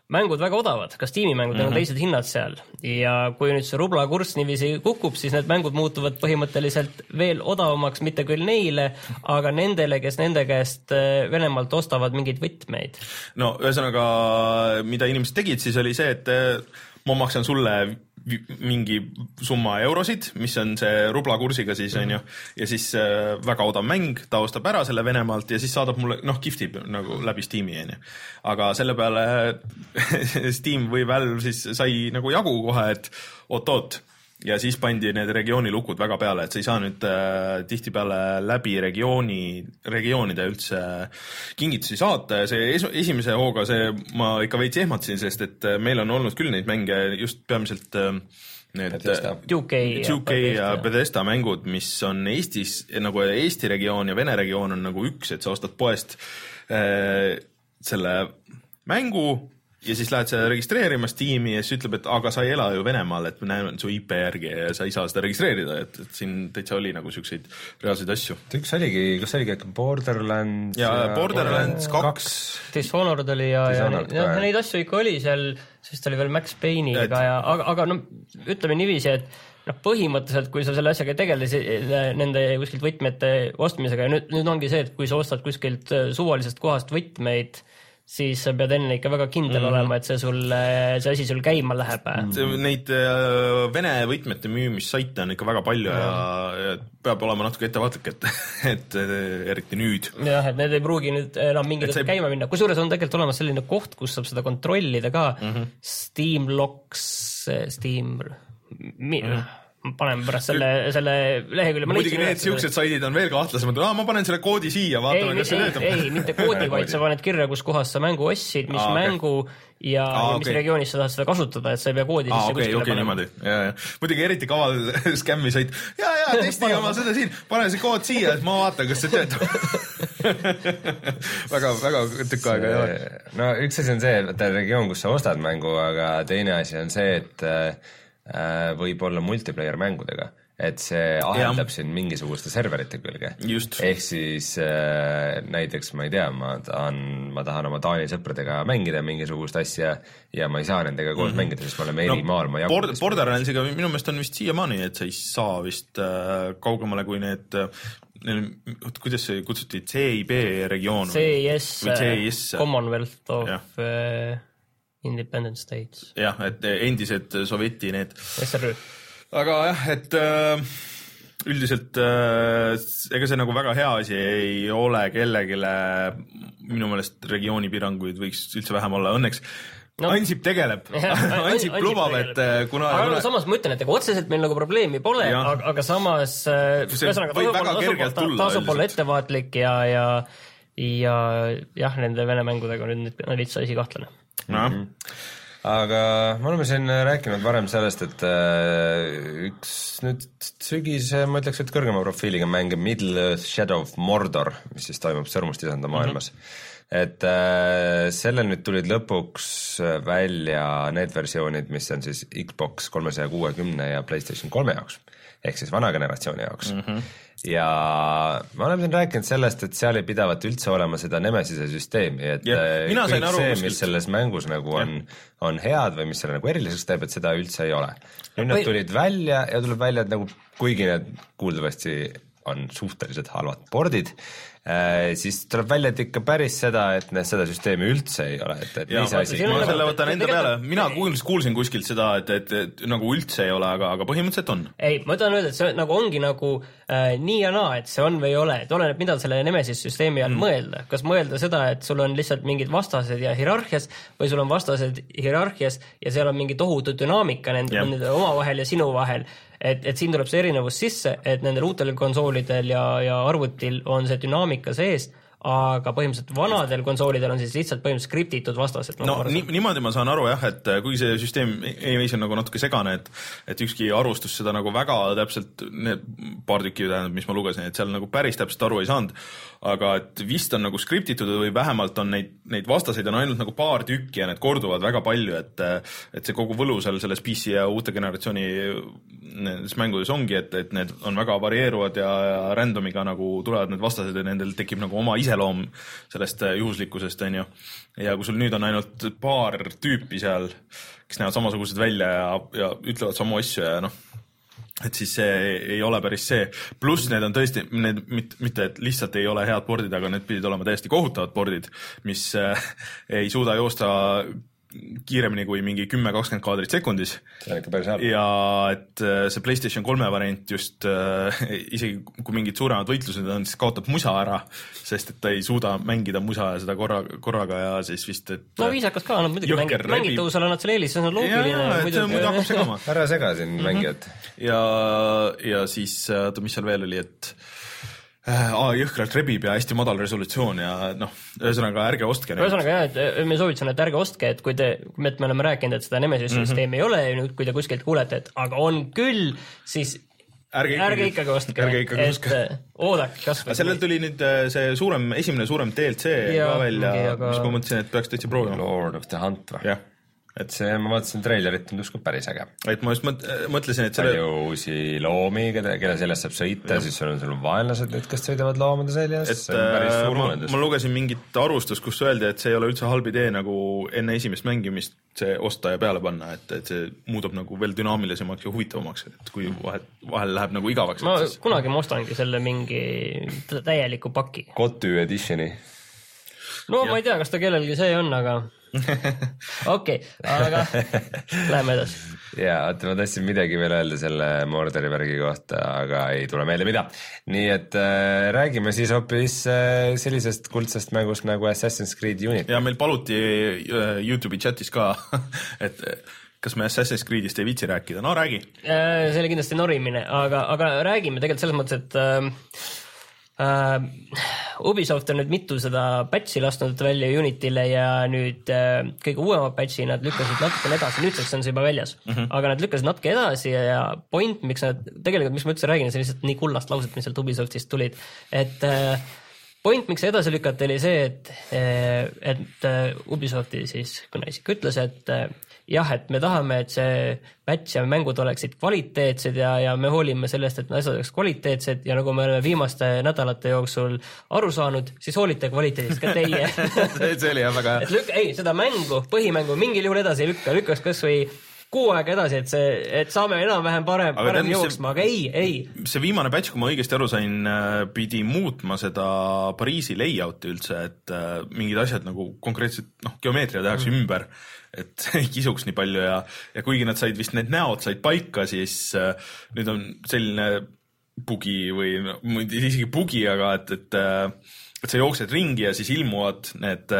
mängud väga odavad, ka Steam'i mängud mm-hmm. on teised hinnad seal ja kui nüüd see rubla kurss niiviisi kukub, siis need mängud muutuvad põhimõtteliselt veel odavamaks, mitte küll neile, aga nendele, kes nende käest Venemaalt ostavad mingeid võtmeid. No ühesõnaga, mida inimesed tegid, siis oli see, et ma maksan sulle mingi summa eurosid, mis on see rubla kursiga siis on ju, ja siis äh, väga odav mäng, ta ostab ära selle Venemaalt ja siis saadab mulle, noh, giftib nagu läbi Steam'i on ju. Aga selle peale Steam või Valve siis sai nagu jagu kohe, et oot-oot, ja siis pandi need regiooni lukud väga peale, et sa ei saa nüüd äh, tihtipeale läbi regiooni, regioonide üldse kingitusi saata ja see es esimese hooga see ma ikka veits ehmatasin, sest et meil on olnud küll neid mänge just peamiselt äh, need two K ja Bethesda mängud, mis on Eestis, nagu Eesti regioon ja Vene regioon on nagu üks, et sa ostad poest äh, selle mängu ja siis lähed sa registreerima Steam'i ja siis ütleb, et aga sa ei ela ju Venemaal, et me näeme su I P järgi ja sa ei saa seda registreerida, et, et siin täitsa oli nagu siukseid reaalseid asju. Üks oligi, kas oligi äkki Borderlands ja, ja Borderlands kaks Dishonored oli ja, Dishonored ja, ja neid asju ikka oli seal, sest oli veel Max Payne'iga et... ja aga, aga no ütleme niiviisi, et noh, põhimõtteliselt, kui sa selle asjaga tegelesid nende kuskilt võtmete ostmisega ja nüüd, nüüd ongi see, et kui sa ostad kuskilt suvalisest kohast võtmeid, siis sa pead enne ikka väga kindel mm. olema, et see, sul, see asi sul käima läheb. Mm. Neid Vene võtmete müümissaite on ikka väga palju ja, ja peab olema natuke ettevaatlik, et, et eriti nüüd. Jah, et need ei pruugi nüüd enam mingit see... käima minna. Kusjuures on tegelikult olemas selline koht, kus saab seda kontrollida ka. Mm-hmm. Steam Locks, Steam... Mi... Mm. Panen pärast selle, selle lehekülje. Muidugi need siuksed saidid on veel kahtlasemad. Ah, ma panen selle koodi siia, vaatame, ei, kas see töötab. Ei, mitte koodi, vaid sa paned kirja, kus kohas sa mängu ostsid, mis ah, mängu okay. ja, ah, ja mis okay. regioonis sa tahad seda kasutada, et sa ei pea koodi ah, okay, okay, niimoodi. Ja, ja. Muidugi eriti kaval skämmi sait. Ja, ja, testi oma seda siin. Pane see kood siia, et ma vaatan, kas see töötab. väga, väga tükk aega. No üks asi on see, et regioon, kus sa ostad mängu, aga teine asi on see, et võib olla multiplayer mängudega, et see ahendab siin mingisuguste serverite külge. Ehk siis äh, näiteks ma ei tea, ma tahan, ma tahan oma Taani sõpradega mängida mingisugust asja ja ma ei saa nendega koos mm-hmm. mängida, sest me oleme eri no, maal. Bord, Borderlandsiga minu meelest on vist siiamaani, et sa ei saa vist äh, kaugemale kui need äh, kuidas see kutsuti, C I B regioon? C I S, Commonwealth of... Ja. Independent States. Jah, et endised sovjeti need. S R Ü. Aga jah, et äh, üldiselt äh, ega see nagu väga hea asi ei ole kellegile, minu meelest regioonipiranguid võiks üldse vähem olla, õnneks. No. Ansip tegeleb. Ansip lubab, et kuna... Aga kuna... samas ma ütlen, et ega otseselt meil nagu probleemi pole, aga, aga samas tasub olla ettevaatlik ja, ja, ja jah, nende Vene mängudega on nüüd lihtsa asi kahtlane. No. Mm-hmm. Aga me oleme siin rääkinud varem sellest, et äh, üks nüüd sügis, ma ütleks, et kõrgema profiiliga mäng Middle Earth Shadow of Mordor, mis siis toimub Sõrmustisanda maailmas. Mm-hmm. Et äh, sellel nüüd tulid lõpuks välja need versioonid, mis on siis Xbox kolmesaja kuuekümne ja PlayStation kolme jaoks, ehk siis vana generatsiooni jaoks. Mm-hmm. Ja me oleme siin rääkinud sellest, et seal ei pidavat üldse olema seda Nemesise süsteemi, et yeah. kõik aru, see, mis selles mängus nagu on, yeah. on head või mis selle nagu eriliseks teeb, et seda üldse ei ole. Nüüd nad tulid välja ja tuleb välja, et nagu kuigi need kuuldavasti on suhteliselt halvad pordid, äh, siis tuleb välja, et ikka päris seda, et ne, seda süsteemi üldse ei ole. Et, et ja, ma, ma selle võtan enda peale. Mina kuulsin, kuulsin kuskilt seda, et, et, et nagu üldse ei ole, aga, aga põhimõtteliselt on. Ei, ma tahan öelda, et see nagu ongi nagu äh, nii ja naa, et see on või ei ole. Et oleneb, mida selle Nemesis süsteemi all mm. mõelda. Kas mõelda seda, et sul on lihtsalt mingid vastased ja hierarhias või sul on vastased hierarhias ja seal on mingi tohutu dünaamika nende, yeah. nende oma vahel ja sinu vahel. Et, et siin tuleb see erinevus sisse, et nendel uutel konsoolidel ja, ja arvutil on see dünaamika sees, aga põhimõtteliselt vanadel konsoolidel on siis lihtsalt põhimõtteliselt skriptitud vastased. No nii, niimoodi ma saan aru jah, et kui see süsteem ei veis on nagu natuke segane, et, et ükski arvustus seda nagu väga täpselt, need paar tükki tähendab, mis ma lugesin, et seal nagu päris täpselt aru ei saanud, aga et vist on nagu skriptitud või vähemalt on neid, neid vastaseid on ainult nagu paar tükki ja need korduvad väga palju, et, et see kogu võlu seal selles P C ja uute generatsiooni nendes mängudes ongi, et, et need on väga varieeruvad ja, ja randomiga nagu tulevad need vastased ja nendel tekib nagu oma ise iseloom sellest juhuslikkusest, on ju. Ja kui sul nüüd on ainult paar tüüpi seal, kes näevad samasugused välja ja, ja ütlevad samu asju ja noh, et siis see ei ole päris see. Pluss need on tõesti, need mitte, et lihtsalt ei ole head bordid, aga need pidid olema täiesti kohutavad bordid, mis äh, ei suuda joosta kiiremini kui mingi kümme kakskümmend kaadrit sekundis. See on ikka päris halb. Ja et see PlayStation kolme variant just äh, isegi kui mingid suuremad võitlused on, siis kaotab musa ära, sest et ta ei suuda mängida musa ja seda korra, korraga ja siis vist, et no viisakas ka, nad muidugi mängid, mängitavusel annad selle eelis, see on loogiline. Ja, ja, et see muidu hakkab segama. Ära sega siin mm-hmm. mängijad. Ja, ja siis, mis seal veel oli, et Aa, jõhkralt rebib ja hästi madal resolutsioon ja noh, ühesõnaga ärge ostke. Ühesõnaga jah, et me soovitasin, et ärge ostke, et kui te, me oleme rääkinud, et seda Nemesis-süsteemi mm-hmm. ei ole ja kui te kuskilt kuulete, et aga on küll, siis ärge ikkagi, ärge ikkagi ostke, ärge ikkagi et ostke. Oodake kas või. Sellel tuli nüüd see suurem, esimene suurem D L C ja, ka välja, aga... mis ma mõtlesin, et peaks täitsa proovima. Lord of the Hunt või? Jah. Et see, ma vaatasin treilerit, on tuskub päris äge. Et ma just mõtlesin, et selle... palju uusi loomi, kelle, kelle sellest saab sõita, siis sul on sul vaenlased nüüd, kes sõidavad loomade seljas. Et, see on päris suur ma, ma lugesin mingit arvustust, kus öeldi, et see ei ole üldse halb idee nagu enne esimest mängimist see osta ja peale panna, et, et see muudab nagu veel dünaamilisemaks ja huvitavamaks, et kui vahel, vahel läheb nagu igavaks. Ma siis... kunagi ma ostangi selle mingi täieliku paki. Kotu editioni. No ja. Ma ei tea, kas ta kellelgi see on, aga... okei, okay, aga läheme edasi. Jaa, oota, ma tahtsin midagi veel öelda selle Mordori värgi kohta, aga ei tule meelde mida. Nii et äh, räägime siis hoopis äh, sellisest kuldsest mängust nagu Assassin's Creed Unity. Ja meil paluti äh, YouTube'i chatis ka, et kas me Assassin's Creedist ei viitsi rääkida? No räägi. Äh, see oli kindlasti norimine, aga, aga räägime tegelikult selles mõttes, et... Äh, Uh, Ubisoft on nüüd mitu seda patchi lasnud välja Unityle ja nüüd uh, kõige uuema patchi nad lükkasid natukene edasi, nüüdseks on see juba väljas, mm-hmm. aga nad lükkasid natuke edasi ja point, miks nad, tegelikult miks ma üldse räägin, see lihtsalt nii kullast lauset, mis sealt Ubisoftist tulid, et uh, point, miks see edasi lükati, oli see, et, et Ubisofti siis kõneisik ütles, et jah, et me tahame, et see patch ja mängud oleksid kvaliteetsed ja, ja me hoolime sellest, et asjad oleks kvaliteetsed ja nagu me oleme viimaste nädalate jooksul aru saanud, siis hoolite kvaliteedist ka teie. see oli jah väga hea. Et lükka, ei, seda mängu, põhimängu mingil juhul edasi lükka, lükkaks kas või kuu aega edasi, et see, et saame enam-vähem parem, aga parem jooksma, aga ei, ei. See viimane patch, kui ma õigesti aru sain, pidi muutma seda Pariisi layouti üldse, et mingid asjad nagu konkreetselt, noh, geomeetria tehakse mm. ümber, et ei kisuks nii palju ja, ja kuigi nad said vist need näod said paika, siis nüüd on selline bugi või no, isegi bugi, aga et, et, et sa jooksed ringi ja siis ilmuvad need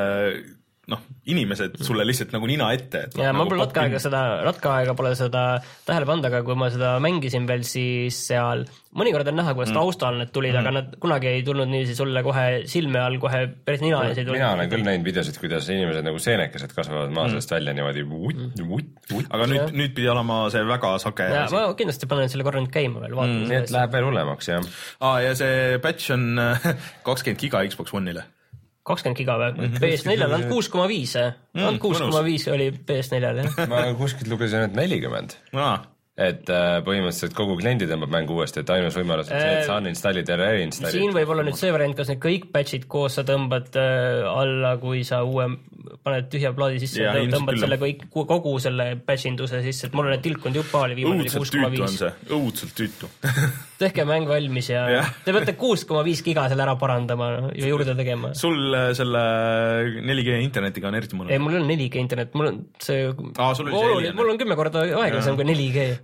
noh, inimesed sulle lihtsalt nagu nina ette. Et ja nagu ma pole natuke aega seda, natuke aega pole seda tähele pannud, aga kui ma seda mängisin veel, siis seal mõnikord on näha, kuidas mm. taustal need tulid, mm. aga nad kunagi ei tulnud niiviisi sulle kohe silme all, kohe päris nina ees ei tulnud. Mina olen küll näinud videosid, kuidas inimesed nagu seenekesed kasvavad maa sellest mm. välja niimoodi vutt, vutt, vutt. Aga nüüd, nüüd pidi olema see väga sage. Ja, ma kindlasti panen selle korra nüüd käima veel. Mm. Nii et läheb veel hullemaks, jah. Aa, ja see patch on kakskümmend giga Xbox One'ile. kakskümmend giga või? P S neljal on kuus koma viis. On kuus koma viis oli P S neljal, jah. Ma kuskilt lugesin, et nelikümmend. Aa. Et äh, põhimõtteliselt kogu kliendi tõmbab mängu uuesti, et ainus võimalus on see, et sa uninstallid ja reinstallid. Siin võib olla nüüd see variant, kas need kõik patchid koos sa tõmbad äh, alla, kui sa uue paned tühja plaadi sisse ja tõmbad selle kõik, kogu selle patchinduse sisse, et mul on need tilkunud jupa oli viimane kuus koma viis. Õudselt tüütu. Tehke mäng valmis ja, ja. Te peate kuus koma viis giga selle ära parandama ja juurde tegema. Sul selle neli G internetiga on eriti mõnus? Ei, mul on neli G internet, mul on see... Aa, sul oli see oluline, mul on kümme korda aeglasem kui neli G.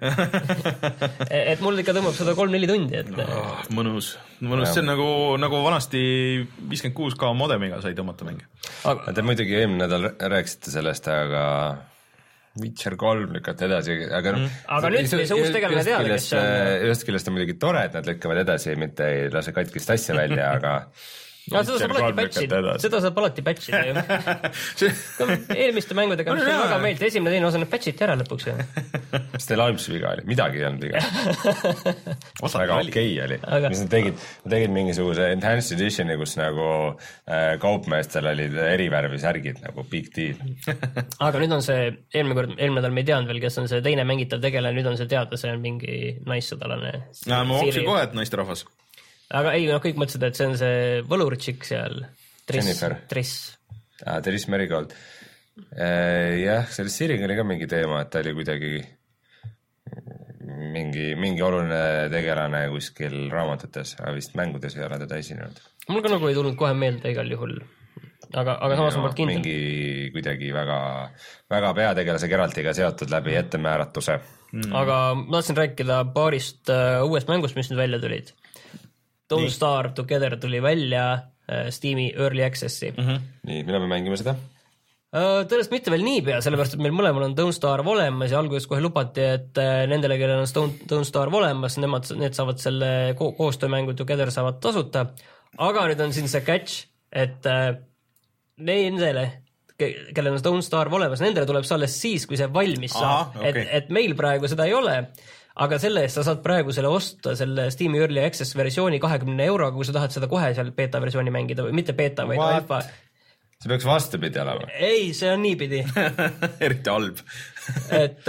et mul ikka tõmbab seda kolm-neli tundi, et oh, mõnus, mõnus, see on nagu, nagu vanasti viiskümmend kuus K modemiga sai tõmmata mänge. Aga te muidugi eelmine nädal rääkisite sellest, aga Witcher kolm lükati edasi, aga mm. aga nüüd see uus tegelane teada, kes see on ühest küljest on muidugi tore, et nad lükkavad edasi, mitte ei lase katkist asja välja, aga no, seda saab alati patchida, seda saab alati patchida ju. Eelmiste mängudega, mis on väga meeldi, esimene teine osa need patchiti ära lõpuks. Kas teil alps viga oli? Midagi ei olnud viga. Väga okei oli. Mis nad tegid, nad tegid mingisuguse enhanced editioni, kus nagu äh, kaupmeestel olid erivärvi särgid, nagu big deal. Aga nüüd on see, eelmine kord, eelmine nädal me ei teadnud veel, kes on see teine mängitav tegelane, nüüd on see teada, see on mingi naissõdalane. Ja, ma hoopsin kohe, et naisterahvas. aga ei, no kõik mõtlesid, et see on see võlurtšik seal. Jennifer. Triss. Ah, Triss Merigold. Jah, selles Siring oli ka mingi teema, et ta oli kuidagi mingi, mingi oluline tegelane kuskil raamatutes, aga vist mängudes ei ole teda esinenud. Mul ka nagu ei tulnud kohe meelde igal juhul, aga, aga samas no, ma kindel. Mingi kuidagi väga, väga peategelase Geraltiga seotud läbi ettemääratuse. Mm. Aga ma tahtsin rääkida paarist uh, uuest mängust, mis nüüd välja tulid. Don't Nii. Starve Together tuli välja uh, Steam'i Early Access'i. Mm-hmm. Nii, millal me mängime seda? Uh, tõenäoliselt mitte veel niipea, sellepärast, et meil mõlemal on Don't Starve olemas ja alguses kohe lubati, et uh, nendele, kellel on Don't, Don't Starve olemas, nemad, need saavad selle ko- koostöömängu Together saavad tasuta. Aga nüüd on siin see catch, et uh, nendele, kellel on Don't Starve olemas, nendele tuleb see alles siis, kui see valmis saab. Okay. Et, et meil praegu seda ei ole, aga selle eest sa saad praegu selle osta, selle Steam'i Early Access versiooni kahekümne euroga, kui sa tahad seda kohe seal beta versiooni mängida või mitte beta, vaid alfa. See peaks vastupidi olema. Ei, see on niipidi. Eriti halb. et,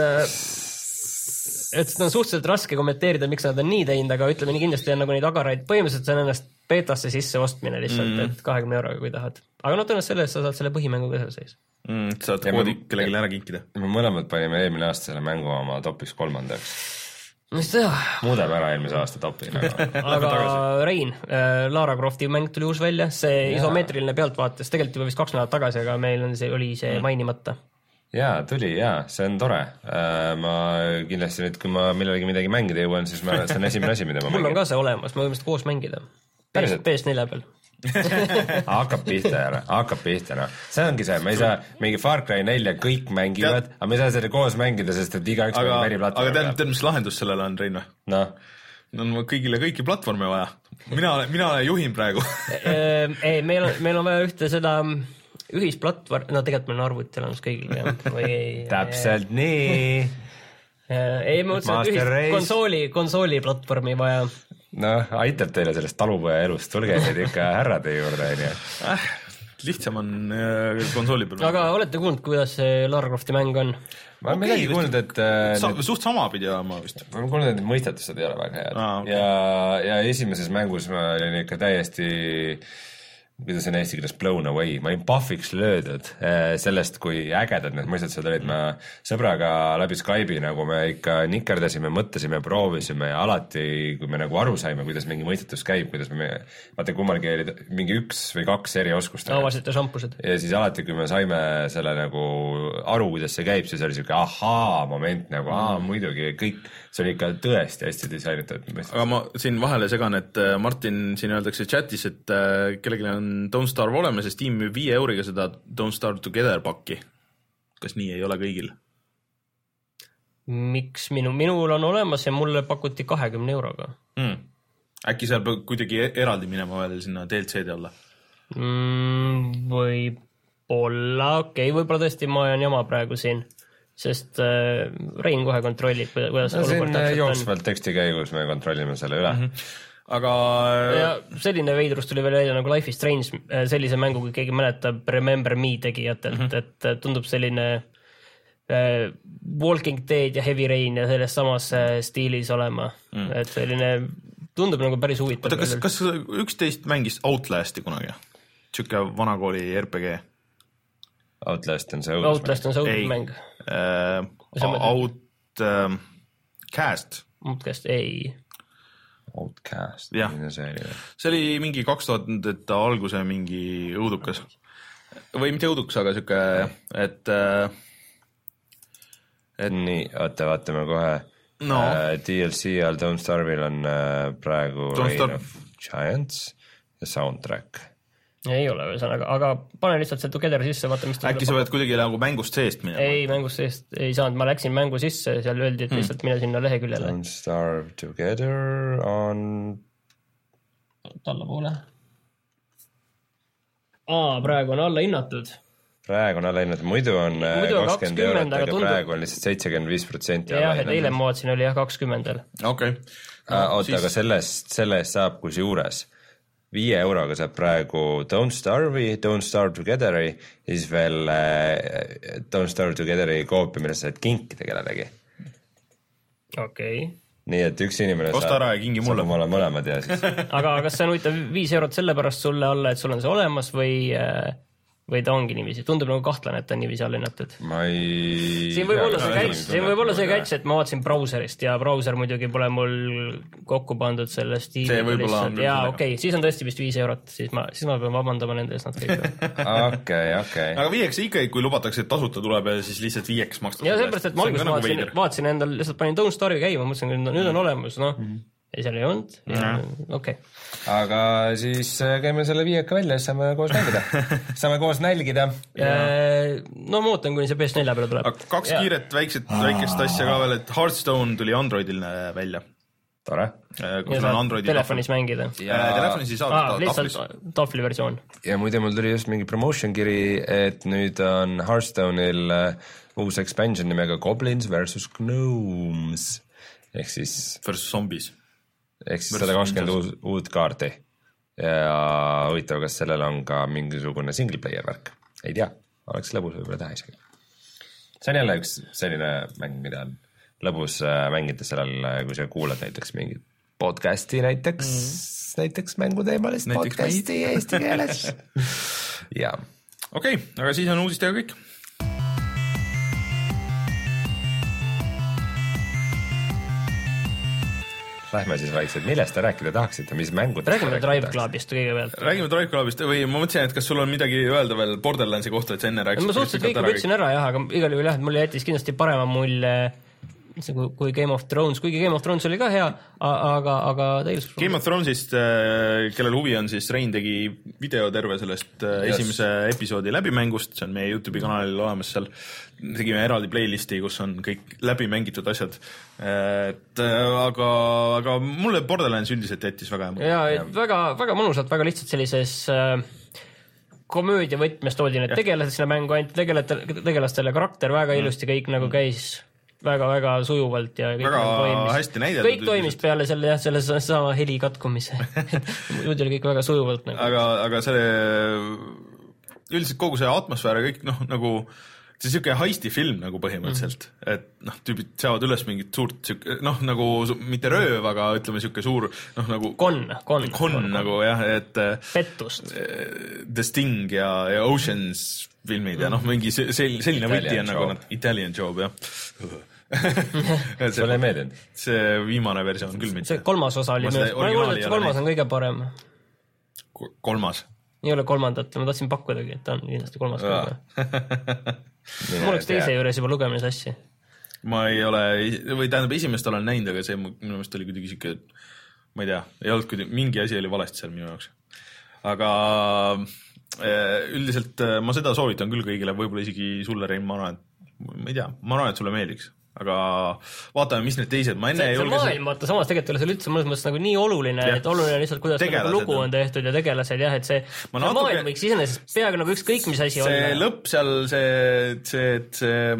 et seda on suhteliselt raske kommenteerida, miks nad on nii teinud, aga ütleme nii kindlasti on nagu neid agaraid. Põhimõtteliselt see on ennast betasse sisse ostmine lihtsalt, mm. et kahekümne euroga kui tahad. Aga no tõenäoliselt selle eest sa saad selle põhimängu ka seal sees. Mm, saad koodi kellelegi ära kinkida. Me mõlemad panime eelmine aasta selle mängu oma topiks kolmandaks. Mis teha? Muudame ära eelmise aasta topi. Aga Rein, Lara Crofti mäng tuli uus välja, see ja. Isomeetriline pealtvaates, tegelikult juba vist kaks nädalat tagasi, aga meil on see, oli see mm. mainimata. Jaa, tuli, jaa, see on tore. Ma kindlasti nüüd, kui ma millegi midagi mängida jõuan, siis ma, see on esimene asi, mida ma mängin. Mul on ka see olemas, me võime seda koos mängida. P S neli peal. hakkab pihta ära, hakkab pihta, no. See ongi see, me ei saa mingi Far Cry nelja kõik mängivad, aga me ei saa selle koos mängida, sest et iga üks aga, eri platvormi. Aga tead, tead, mis lahendus sellele on, Rein? No. no kõigile kõiki platvorme vaja. Mina, mina juhin praegu. ei, meil on, meil on vaja ühte seda ühisplatvorm, no tegelikult meil on arvuti olemas kõigil. Täpselt nii. ei, ma mõtlesin, et ühist konsooli, konsooli platvormi vaja. Noh, aitab teile sellest talupoja elust, tulge nüüd ikka härrade juurde. Äh, lihtsam on äh, konsooli peal. Aga olete kuulnud, kuidas see Lara Crofti mäng on? Ma olen okay, midagi kuulnud, et... Sa, need, suht sama pidi olema vist. Ma olen kuulnud, et mõistatused ei ole väga head. Ah, okay. ja, ja esimeses mängus ma olin ikka täiesti... kuidas on eesti keeles blown away, ma olin pahviks löödud sellest, kui ägedad need mõistatused olid. Ma sõbraga läbi Skype'i nagu me ikka nikerdasime, mõtlesime, proovisime ja alati, kui me nagu aru saime, kuidas mingi mõistatus käib, kuidas me, vaata kummalgi oli mingi üks või kaks eri oskust. Avasite šampused. Ja siis alati, kui me saime selle nagu aru, kuidas see käib, siis oli siuke ahaa moment nagu, aa muidugi kõik, see oli ikka tõesti hästi disainitud. Aga ma siin vahele segan, et Martin siin öeldakse chatis, et kellelegi on Don't Starve olemas ja Steam müüb viie euriga seda Don't Starve Together pakki. Kas nii ei ole kõigil? Miks minu, minul on olemas ja mulle pakuti kahekümne euroga. Mm. Äkki seal peab kuidagi eraldi minema veel sinna D L C-de alla? Mm, võib-olla, okei, okay, võib-olla tõesti ma olen jama praegu siin, sest äh, Rein kohe kontrollib, kuidas no, siin jooksvalt teksti käigus me kontrollime selle üle. Mm-hmm. Aga ja selline veidrus tuli veel välja nagu Life is Strange, sellise mängu, kui keegi mäletab Remember Me tegijatelt, mm-hmm. et tundub selline äh, Walking Dead ja Heavy Rain ja selles samas äh, stiilis olema, mm. et selline tundub nagu päris huvitav. Oota, kas, kas üksteist mängis Outlasti kunagi? Tšükke vanakooli R P G? Outlast on see õudusmäng. Outlast on see õudusmäng. Äh, Out äh, Cast. Outcast, ei. Outcast, milline see oli? See oli mingi kaks tuhat alguse mingi õudukas. Või mitte õudukas, aga siuke, et, et... Nii, oota, vaatame kohe. No. Uh, D L C all Don't Starve'il on uh, praegu Don't Reign Star... of Giants ja soundtrack. Ei ole ühesõnaga, aga pane lihtsalt see Together sisse, vaata mis äkki sa võid kuidagi nagu mängust seest minema? Ei, mängust seest ei saanud, ma läksin mängu sisse, seal öeldi, et lihtsalt hmm. mine sinna leheküljele. Don't Starve Together on... Alla poole. Aa, praegu on alla hinnatud. Praegu on alla hinnatud, muidu on muidu kakskümmend eurot, aga tundub... praegu on lihtsalt seitsekümmend viis protsenti. Jah, et eile ma vaatsin, oli jah kakskümmend. Okei. Oota, siis... aga sellest, sellest saab kus juures. Viie euroga saab praegu Don't Starve'i, Don't Starve Together'i ja siis veel äh, Don't Starve Together'i koopi, millest saad kinkida kellelegi. Okei. Okay. nii et üks inimene Osta ära ja kingi mulle. saab omale mõlemad ja siis aga kas see on huvitav viis eurot sellepärast sulle alla, et sul on see olemas või või ta ongi niiviisi, tundub nagu kahtlane, et ta on niiviisi alla hinnatud. Ma ei... Siin võib olla see käits, siin võib olla see käits, et ma vaatasin brauserist ja brauser muidugi pole mul kokku pandud sellest lihtsalt. Ja okei, okay, siis on tõesti vist viis eurot, siis ma, siis ma pean vabandama nende ees natuke. Okei, okei. Aga viieks ikka, kui lubatakse, et tasuta tuleb ja siis lihtsalt viieks makstakse. Ja sellepärast, et ma alguses nagu vaatasin, vaatasin endal, lihtsalt panin Don't Starve'i käima, mõtlesin, et nüüd on olemas, noh. Mm-hmm. Ja seal ei olnud, okei okay. Aga siis käime selle viieka välja, siis saame koos mängida saame koos nälgida no ma ootan, kuni see P S neli peale tuleb. Kaks ja. kiiret väikset, väikest asja ka veel, et Hearthstone tuli Androidil välja. Tore. Telefonis mängida ja telefonis ei saa ah, lihtsalt tahvli versioon. Ja muide mul tuli just mingi promotion kiri, et nüüd on Hearthstone'il uus expansion nimega Goblins versus Gnomes ehk siis versus Zombies ehk siis sada kakskümmend uut, uut kaarti ja huvitav, kas sellel on ka mingisugune single player värk, ei tea, oleks lõbus võib-olla teha isegi. See on jälle üks selline mäng, mida on lõbus mängida sellel, kui sa kuulad näiteks mingit podcasti näiteks mm. näiteks mänguteemalist näiteks podcasti meid. Eesti keeles ja okei okay,, aga siis on uudistega kõik. Lähme siis vaikselt, millest te rääkida tahaksite, mis mängud? Räägime Drive Clubist kõigepealt. Räägime Drive Clubist või ma mõtlesin, et kas sul on midagi öelda veel Borderlandsi kohta, et sa enne rääksid. Ma suhteliselt kõik võtsin ära jah, aga igal juhul jah, et mulle jättis kindlasti parema mulje kui Game of Thrones, kuigi Game of Thrones oli ka hea, aga, aga Tales from... Game of Thronesist, kellel huvi on, siis Rein tegi video terve sellest yes. esimese episoodi läbimängust, see on meie YouTube'i kanalil olemas seal, tegime eraldi playlisti, kus on kõik läbimängitud asjad, et aga, aga mulle Borderlands üldiselt jättis väga hea. Ja, ja väga, väga mõnusalt, väga lihtsalt sellises äh, komöödia võtmes toodi need tegelased sinna mängu, ainult tegelastele karakter väga ilusti kõik nagu käis väga-väga sujuvalt ja kõik väga toimis. hästi näidatud. Kõik toimis peale selle, jah, selle sama heli katkumise. Muidu oli kõik väga sujuvalt. Nagu. Aga, aga see üldiselt kogu see atmosfäär ja kõik, noh, nagu see on siuke heisti film nagu põhimõtteliselt, mm. et noh, tüübid seavad üles mingit suurt siuke, noh, nagu mitte rööv, aga ütleme siuke suur, noh, nagu kon, kon, kon, kon nagu kon. Jah, et pettust. The Sting ja, ja Oceans filmid mm. ja noh, mingi sel, selline võti on nagu nad, Italian Job, jah. see oli meeldinud. See viimane versioon küll mitte. See kolmas osa oli minu, ma ei kuulnud, et see kolmas on kõige parem. Kolmas? Ei ole kolmandat, ma tahtsin pakkudagi, et ta on kindlasti kolmas kõige. Mul oleks teise juures juba lugemine sassi. Ma ei ole, või tähendab esimest olen näinud, aga see minu meelest oli kuidagi siuke, ma ei tea, ei olnud kuidagi, mingi asi oli valesti seal minu jaoks. Aga üldiselt ma seda soovitan küll kõigile, võib-olla isegi sulle, Rein, ma arvan, et ma ei tea, ma arvan, et sulle meeldiks. Aga vaatame, mis need teised, ma enne see, ei julge... See maailm, vaata, samas tegelikult ei ole üldse mõnes mõttes nagu nii oluline, ja. Et oluline lihtsalt, kuidas nagu lugu on tehtud ja tegelased, jah, et see, see natuke... maailm võiks iseenesest peaaegu nagu ükskõik, mis asi see on. See lõpp seal, see, see, et see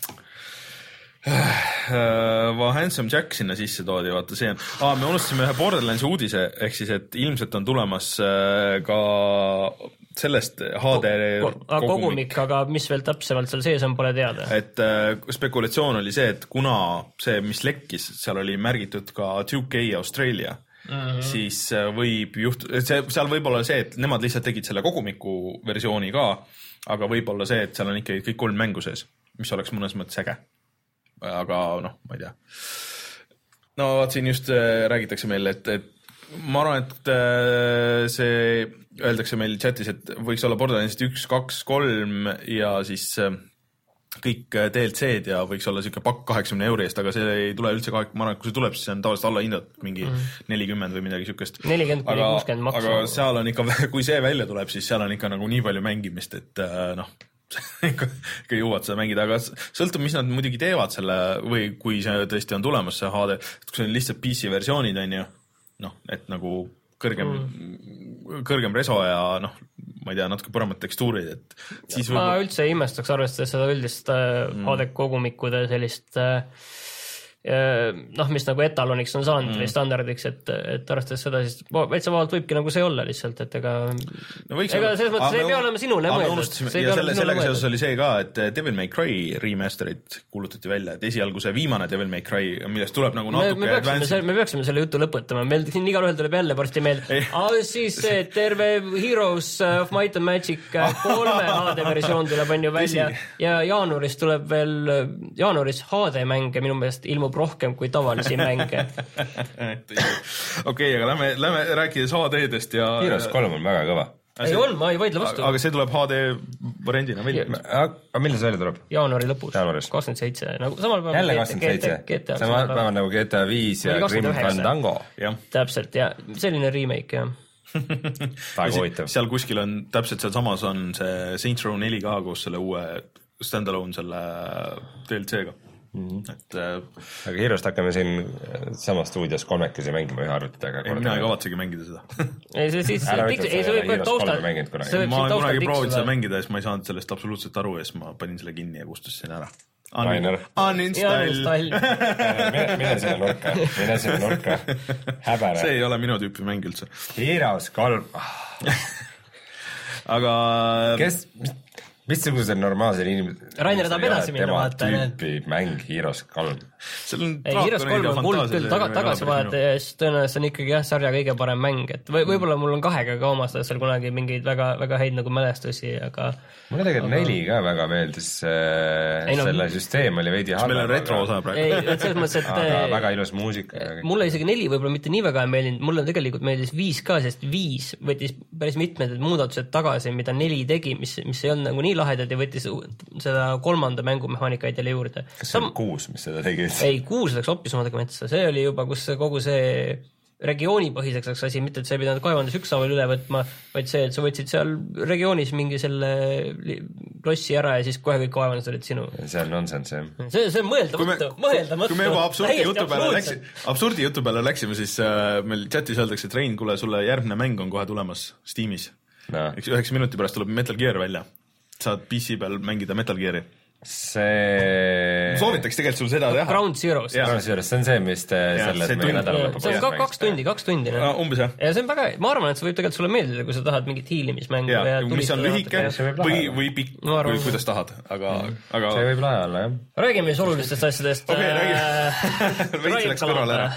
uh, Handsome Jack sinna sisse toodi, vaata see on, ah, me unustasime ühe Borderlandsi uudise, ehk siis, et ilmselt on tulemas uh, ka sellest H D kogumik. kogumik, aga mis veel täpsemalt seal sees on, pole teada. Et äh, spekulatsioon oli see, et kuna see, mis lekkis, seal oli märgitud ka two K Australia, mm-hmm. siis äh, võib juht-, see, seal võib olla see, et nemad lihtsalt tegid selle kogumiku versiooni ka, aga võib olla see, et seal on ikkagi kõik kolm mängu sees, mis oleks mõnes mõttes äge. Aga noh, ma ei tea. No vaat siin just äh, räägitakse meil, et, et ma arvan, et äh, see öeldakse meil chatis, et võiks olla Borderlandsist üks, kaks, kolm ja siis äh, kõik D L C-d ja võiks olla siuke pakk kaheksakümne euri eest, aga see ei tule üldse kahekümne, ma arvan, et kui see tuleb, siis see on tavaliselt alla hindatud mingi mm. nelikümmend või midagi siukest. nelikümmend kuni kuuskümmend maksu. Aga seal on ikka, kui see välja tuleb, siis seal on ikka nagu nii palju mängimist, et äh, noh, ikka, ikka jõuad seda mängida, aga sõltub, mis nad muidugi teevad selle või kui see tõesti on tulemas see H D, kui see on lihtsalt P C versioonid, on ju, noh, et nagu kõrgem mm., kõrgem reso ja noh, ma ei tea, natuke paremad tekstuurid, et siis ma võib... üldse ei imestaks arvestades seda üldist mm. H D kogumikude sellist äh, noh, mis nagu etaloniks on saanud mm. või standardiks, et, et arvestades seda, siis väitsa vahelt võibki nagu see olla lihtsalt, et ega no ega selles mõttes see ei pea olema sinule mõeldud. Ja selle, sellega seoses oli see ka, et Devil May Cry remasterid kuulutati välja, et esialgu see viimane Devil May Cry, millest tuleb nagu natuke me, me, peaksime, selle, me peaksime selle jutu lõpetama, meil siin igal ühel tuleb jälle varsti meel, aga siis see terve Heroes of Might and Magic kolme H D versioon tuleb on ju välja ja jaanuaris tuleb veel, jaanuaris H D mänge minu meelest ilmub rohkem kui tavalisi mänge. Okei, aga lähme, lähme rääkides H D-dest ja... Heroes kolm on väga kõva. Ei see, on, ma ei vaidle vastu. Aga see tuleb H D variandina välja. Aga millal see välja tuleb? Jaanuari lõpus. Jaanuaris. kakskümmend seitse. Nagu samal päeval jälle kakskümmend seitse. Samal päeval nagu G T A viis ja Grim Fandango. Täpselt, ja selline remake, jah. Väga huvitav. Seal kuskil on, täpselt seal samas on see Saints Row neli ka koos selle uue standalone selle D L C-ga. Mm-hmm. Et, äh, aga Heroest hakkame siin samas stuudios kolmekesi mängima ühe arvutitaga. Ei, mina ei kavatsegi mängida seda. Ei, see siis... Ära ütle, et sa ei ole Heroes kolme mänginud kunagi. Ma olen kunagi proovinud seda mängida ja siis ma ei saanud sellest absoluutselt aru ja siis ma panin selle kinni ja kustusin ära. Rainer. Uninstall. Mine sinna nurka. Mine sinna nurka. Häbere. See ei ole minu tüüpi mäng üldse. Heroes kolm. Aga... Kes... Missugused normaalsed inimesed... Rainer tahab edasi minna vaata. Tema tüüpi mäng Heroes kolm. Ei, Heroes kolm on kuld küll taga, tagasi vaadata ja siis tõenäoliselt on ikkagi jah, sarja kõige parem mäng. Et või, võib-olla mul on kahega ka omastades seal kunagi mingeid väga, väga häid nagu mälestusi, aga... Mulle tegelikult aga... neli ka väga meeldis. Ei, no, selle süsteem oli veidi halb. Meil on retro osa praegu. Ei, et selles mõttes, et... Aga väga ilus muusika. Mulle isegi neli võib-olla mitte nii väga ei meeldinud. Mulle tegelikult meeldis viis ka, sest viis võttis päris mitmed muudatused tagasi, mida neli tegi, mis, mis ei olnud nagu nii lahedad ja võttis seda kolmanda mängumehaanikaid jälle juurde. Kas see on kuus, mis seda tegi? Ei, kuus läks hoopis omadega metsa. See oli juba, kus kogu see regioonipõhiseks läks asi, mitte et sa ei pidanud kaevandus ükshaaval üle võtma, vaid see, et sa võtsid seal regioonis mingi selle klossi ära ja siis kohe kõik kaevandused olid sinu. See on nonsense, jah. See, see on mõeldamatu, mõeldamatu. Kui me juba absurdi jutu peale, läksi, absurdi jutu peale läksime, siis äh, meil chatis öeldakse, et Rein, kuule, sulle järgmine mäng on kohe tulemas Steamis. No. Eks üheksa minuti pärast tuleb Metal Gear välja. Saad P C peal mängida Metal Geari. See... Soovitaks tegelikult sul seda teha. Ground Zeroes. Ground Zeroes, see on see, mis te selle meie nädala lõppu. See on kaks tundi, kaks tundi. No, umbes jah. Ja see on väga, ma arvan, et see võib tegelikult sulle meeldida, kui sa tahad mingit hiilimismängu. Ja, mis on lühike või, või pikk, või kuidas tahad. Aga, aga... See võib lahe olla, jah. Räägime siis olulistest asjadest. Okei, räägime. Veits läks kõrval ära.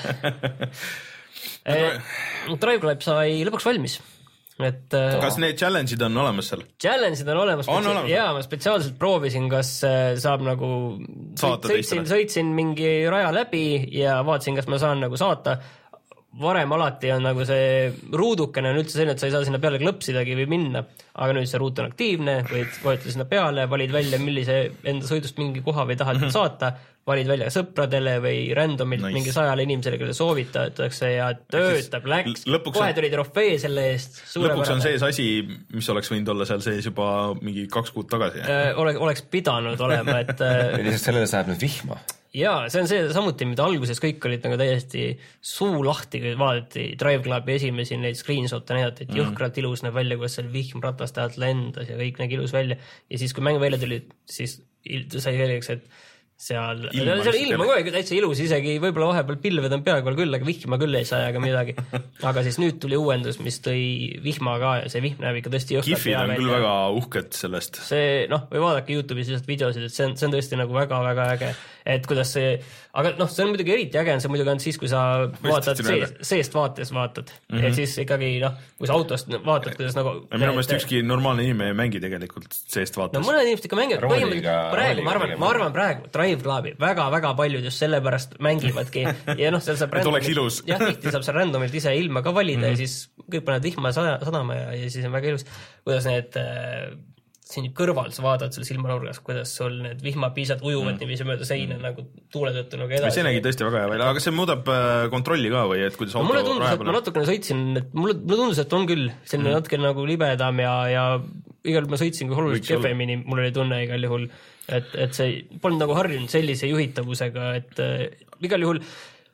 Drive Club sai lõpuks valmis. Et, kas need challenge'id on olemas seal? Challenge'id on olemas. On olemas? Jaa, ma spetsiaalselt proovisin, kas saab nagu... Sõitsin, sõitsin mingi raja läbi ja vaatasin, kas ma saan nagu saata. Varem alati on nagu see ruudukene on üldse selline, et sa ei saa sinna peale klõpsidagi või minna. Aga nüüd see ruut on aktiivne, võid vajutada sinna peale, valid välja, millise enda sõidust mingi koha või tahad mm-hmm. saata. Valid välja sõpradele või randomilt nice. Mingi sajale inimesele, kelle soovitatakse ja töötab, läks, kohe tuli trofee selle eest. Lõpuks on sees asi, mis oleks võinud olla seal sees juba mingi kaks kuud tagasi. Ole, oleks pidanud olema, et... Lihtsalt sellele saab nüüd vihma. Jaa, see on see samuti, mida alguses kõik olid nagu täiesti suu lahti, kui vaadati Drive Clubi esimesi neid screenshot'e näidati, et mm. jõhkralt ilus näeb välja, kuidas seal vihm ratast ajalt lendas ja kõik nägi ilus välja. Ja siis, kui mäng välja tuli, siis sai selgeks, et seal ilma, seal ilma kogu aeg täitsa ilus, isegi võib-olla vahepeal pilved on peaaegu küll, aga vihma küll ei saa ega midagi. Aga siis nüüd tuli uuendus, mis tõi vihma ka ja see vihm näeb ikka tõesti jõhkralt. Gifid on küll väga uhked sellest. See, noh, või vaadake YouTube'is lihtsalt videosid, et see on, see on tõesti nagu väga-väga äge, et kuidas see, aga noh, see on muidugi eriti äge, see muidugi on siis, kui sa vaatad seest, seest vaates vaatad, mm-hmm. et siis ikkagi, noh, kui sa autost vaatad, kuidas nagu... Minu meelest ükski normaalne inimene ei mängi tegelikult seest vaates. No mõned inimesed ikka mängivad, praegu, ma arvan, ma arvan praegu, Drive Clubi väga-väga paljud just sellepärast mängivadki ja noh, seal saab et oleks ilus. jah, tihti saab seal randomilt ise ilma ka valida mm-hmm. ja siis kõik panevad vihma sadama ja, ja siis on väga ilus, kuidas need äh, siin kõrval sa vaatad selle silmanurgas, kuidas sul need vihmapiisad ujuvad mm. niiviisi mööda seina mm. nagu tuule tõttu nagu edasi. See nägi tõesti väga hea välja, aga see muudab äh, kontrolli ka või et kuidas auto mulle tundus, et ma natukene sõitsin, et mulle, mulle tundus, et on küll selline mm. natuke nagu libedam ja, ja igal ma sõitsin kui oluliselt kefemini, mul oli tunne igal juhul, et, et see polnud nagu harjunud sellise juhitavusega, et äh, igal juhul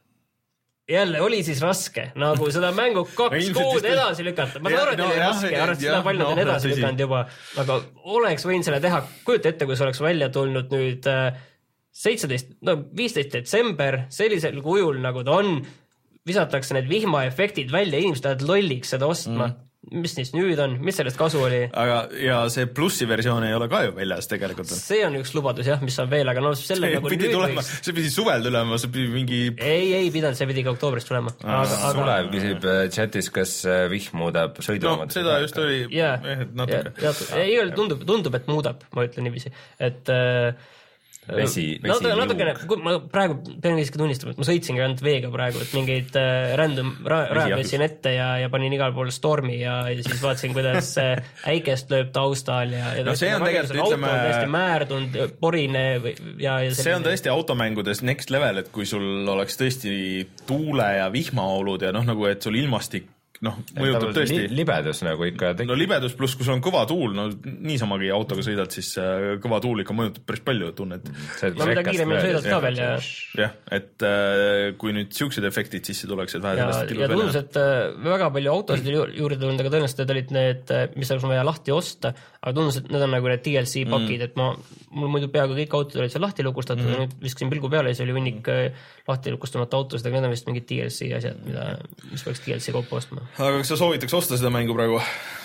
jälle oli siis raske, nagu seda mängu kaks kuud edasi lükata. Ma saan aru, et oli raske, arvast seda palju on edasi lükanud juba, aga oleks võinud selle teha. Kujuta ette, kui see oleks välja tulnud nüüd seitseteist, no viisteist detsember sellisel kujul, nagu ta on, visatakse need vihmaefektid välja, inimesed tahavad lolliks seda ostma. Mm. Mis neist nüüd on, mis sellest kasu oli? Aga ja see plussi versioon ei ole ka ju väljas tegelikult. See on üks lubadus jah, mis on veel, aga no selle see nagu pidi nüüd tulema, võiks... see pidi suvel tulema, see pidi mingi... Ei, ei pidanud, see pidi ka oktoobrist tulema. Aga, aga... Sulev küsib chatis, kas vihm muudab sõiduomad. No, seda just oli yeah, natuke. Ja, ja, ei, tundub, tundub, et muudab, ma ütlen niiviisi. Et... Vesi, vesi natuke, natukene, ma praegu pean isegi tunnistama, et ma sõitsingi ainult veega praegu, et mingeid äh, random ra rajad võtsin ette ja, ja panin igal pool stormi ja, ja siis vaatasin, kuidas äh, äikest lööb taustal ja, ja no see on tegelikult, ütleme, täiesti määrdunud, porine ja, ja see on tõesti automängudes next level, et kui sul oleks tõesti tuule ja vihmaolud ja noh, nagu et sul ilmastik noh, mõjutab tõesti li libedus nagu ikka tek... no libedus pluss, kui sul on kõva tuul, no niisamagi autoga sõidad, siis äh, kõva tuul ikka mõjutab päris palju, tunned no mida kiiremini sõidad ka veel ja jah, et äh, kui nüüd siuksed efektid sisse tuleks, et vähe ja, ja tundus, et äh, väga palju autosid juurde tulnud, aga tõenäoliselt need olid need, mis oleks vaja lahti osta, aga tundus, et need on nagu need D L C pakid, mm. et ma, mul muidu peaaegu kõik autod olid seal lahti lukustatud mm. ja nüüd viskasin pilgu peale ja see oli hunnik mm. lahti lukustamata autosid, aga need on vist mingid D L C asjad, mida, mis peaks D L C kaupa ostma. Aga kas sa soovitaks osta seda mängu praegu?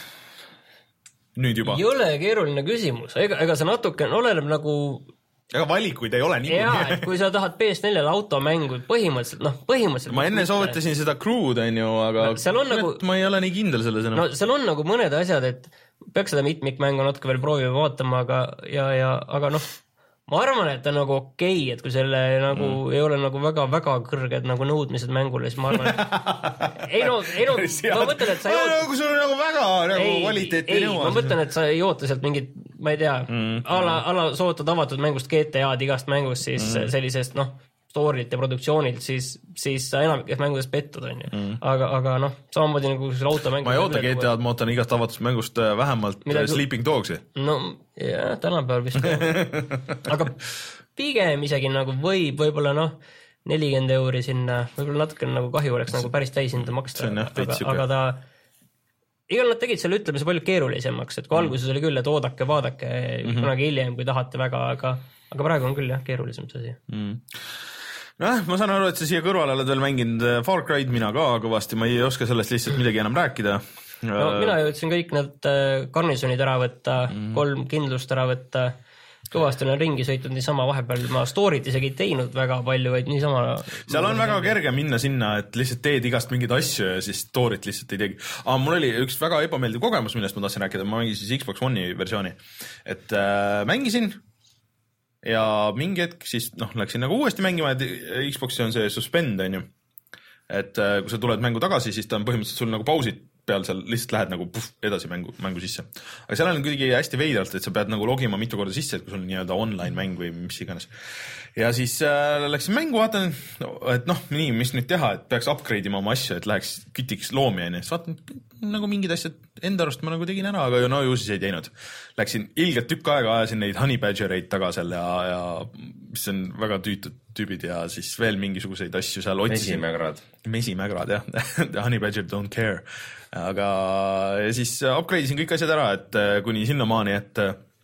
Nüüd juba? Ei ole keeruline küsimus, ega, ega see natuke oleneb nagu... Ega valikuid ei ole nii. Jaa, et kui sa tahad P S neljal automängu, põhimõtteliselt, noh, põhimõtteliselt... Ma enne soovitasin seda Crew'd, on ju, aga no, nagu, ma ei ole nii kindel selles enam. No seal on nagu mõned asjad, et peaks seda mitmikmängu natuke veel proovima vaatama, aga, ja, ja, aga noh, ma arvan, et ta on nagu okei, okay, et kui selle nagu mm. ei ole nagu väga-väga kõrged nagu nõudmised mängule, siis ma arvan, et ei no, ei no, ma mõtlen, et sa ei oota... Kui sul on nagu väga nagu kvaliteeti nõua. Ei, ma mõtlen, et sa ei oota sealt mingit, ma ei tea, mm. ala, ala sootad avatud mängust G T A-d igast mängust, siis mm. sellisest, noh, story't ja produktsioonilt, siis, siis sa enamikes mängudes pettud, on ju. Mm. Aga, aga noh, samamoodi nagu selle automäng... Ma ei oota G T A-d, ma ootan igast avatud mängust vähemalt Midagi... Sleeping Dogs'i. No, jah, tänapäeval vist. Aga pigem isegi nagu võib, võib-olla noh, nelikümmend euri sinna, võib-olla natuke nagu kahju oleks nagu päris täis hinda maksta. Aga, aga ta... Igal nad tegid selle ütlemise palju keerulisemaks, et kui mm. alguses oli küll, et oodake, vaadake mm -hmm. kunagi hiljem, kui tahate väga, aga, aga praegu on küll jah, keerulisem see asi. Mm. Noh, ma saan aru, et sa siia kõrvale oled veel mänginud Far Cry'd, mina ka kõvasti, ma ei oska sellest lihtsalt midagi enam rääkida. No mina jõudsin kõik need garnisonid ära võtta, mm. kolm kindlust ära võtta, kõvasti olen ringi sõitnud niisama vahepeal, ma story't isegi ei teinud väga palju, vaid niisama... Seal on väga kerge minna sinna, et lihtsalt teed igast mingeid asju ja siis story't lihtsalt ei tegi. Aga mul oli üks väga ebameeldiv kogemus, millest ma tahtsin rääkida, ma mängisin siis Xbox One'i versiooni, et äh, mängisin ja mingi hetk siis noh, läksin nagu uuesti mängima, et Xbox'i on see suspend, on ju. Et äh, kui sa tuled mängu tagasi, siis ta on põhimõtteliselt sul nagu pausid peal seal, lihtsalt lähed nagu puh, edasi mängu, mängu sisse. Aga seal on kuidagi hästi veidralt, et sa pead nagu logima mitu korda sisse, et kui sul on nii-öelda online mäng või mis iganes. Ja siis äh, läksin mängu, vaatan, et noh, nii, mis nüüd teha, et peaks upgrade ima oma asju, et läheks kütiks loomi, ja siis vaatan, nagu mingid asjad enda arust ma nagu tegin ära, aga no ju siis ei teinud. Läksin ilgelt tükk aega, ajasin neid honey badgereid taga seal ja, ja mis on väga tüütud tüübid ja siis veel mingisuguseid asju seal otsisin. Mesimägrad. Mesimägrad, jah. The honey badger don't care. Aga ja siis upgrade'isin kõik asjad ära, et kuni sinnamaani, et,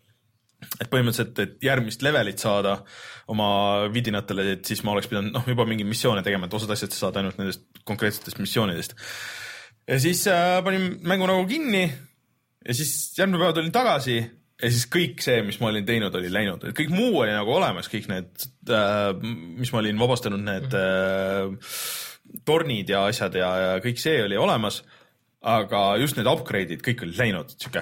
et põhimõtteliselt, et järgmist levelit saada oma vidinatele, et siis ma oleks pidanud noh, juba mingi missioone tegema, et osad asjad saad ainult nendest konkreetsetest missioonidest. Ja siis äh, panin mängu nagu kinni ja siis järgmine päev tulin tagasi ja siis kõik see, mis ma olin teinud, oli läinud. Kõik muu oli nagu olemas, kõik need, äh, mis ma olin vabastanud, need äh, tornid ja asjad ja, ja kõik see oli olemas, aga just need upgrade'id, kõik olid läinud. Siuke,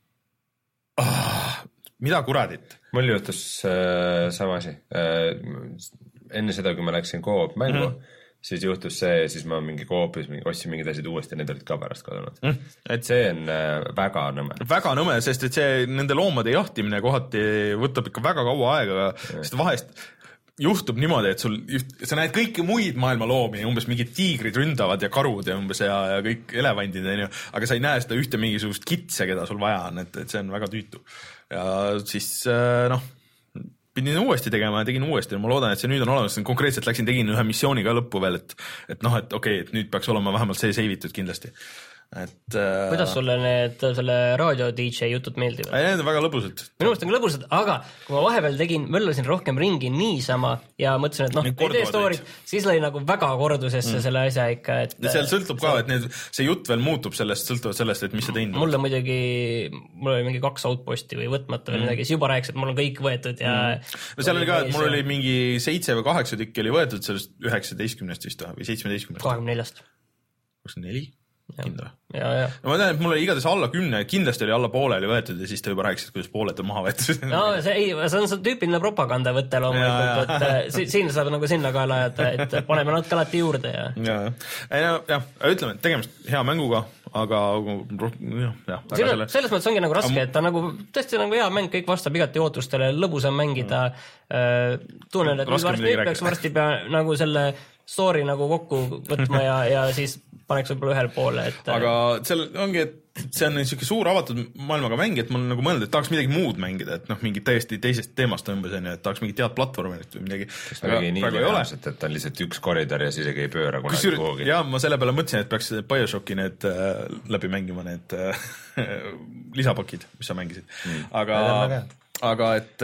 ah, mida kuradit? Mul juhtus äh, sama asi. Äh, enne seda, kui ma läksin koop mängu, mm -hmm. siis juhtus see, siis ma mingi koopis ostsin mingid asjad uuesti ja need olid ka pärast kadunud. Mm. Et see on äh, väga nõme. Väga nõme, sest et see nende loomade jahtimine kohati võtab ikka väga kaua aega, sest vahest juhtub niimoodi, et sul, sa näed kõiki muid maailma loomi, umbes mingid tiigrid ründavad ja karud ja umbes ja, ja kõik elevandid, aga sa ei näe seda ühte mingisugust kitse, keda sul vaja on, et, et see on väga tüütu. Ja siis noh, pidin uuesti tegema ja tegin uuesti ja ma loodan, et see nüüd on olemas. Konkreetselt läksin, tegin ühe missiooni ka lõppu veel, et, et noh, et okei, okay, et nüüd peaks olema vähemalt see seivitud kindlasti. et äh, kuidas sulle need selle raadio D J jutud meeldivad? Need on väga lõbusad. Minu mõelest on ka lõbusad, aga kui ma vahepeal tegin, möllasin rohkem ringi niisama ja mõtlesin, et noh, ei tee story't, siis lõi nagu väga kordusesse mm. selle asja ikka, et ja seal sõltub ka, et need, see jutt veel muutub sellest, sõltuvalt sellest, et mis sa teinud. Mulle muidugi, mul oli mingi kaks outposti või võtmata või mm. midagi, siis juba rääkis, et mul on kõik võetud ja mm. no seal oli ka, et mul oli mingi seitse või kaheksa tükki oli võetud sellest üheksateistkümnest vist või seitsmeteistkümnest. kahekümne neljast. kakskümmend neli? Kindla. Ja, ja. No ma tean, et mul oli igatahes alla kümne, kindlasti oli alla poole oli võetud ja siis ta juba rääkis, et kuidas pooled on maha võetud. No see, ei, see on see tüüpiline propaganda võte loomulikult, et si, siin saab nagu sinna kaela ajada, et paneme natuke alati juurde ja. Ja, ja, ja, ütleme, et tegemist hea mänguga, aga jah, jah. Selle, selles mõttes ongi nagu raske, et ta nagu tõesti nagu hea mäng, kõik vastab igati ootustele, lõbusam mängida, mm. tunnen, et varsti peaks varsti pea nagu selle story nagu kokku võtma ja, ja siis paneks võib-olla ühel poole, et aga seal ongi, et see on niisugune suur avatud maailmaga mäng, et mul nagu mõelda, et tahaks midagi muud mängida, et noh, mingi täiesti teisest teemast umbes on ju, et tahaks mingit tead platvormit või midagi. Kas midagi nii lineaarselt, et on lihtsalt üks koridor ja siis isegi ei pööra kunagi kuhugi. Jaa, ma selle peale mõtlesin, et peaks BioShocki need äh, läbi mängima, need äh, lisapakid, mis sa mängisid. Mm. Aga aga et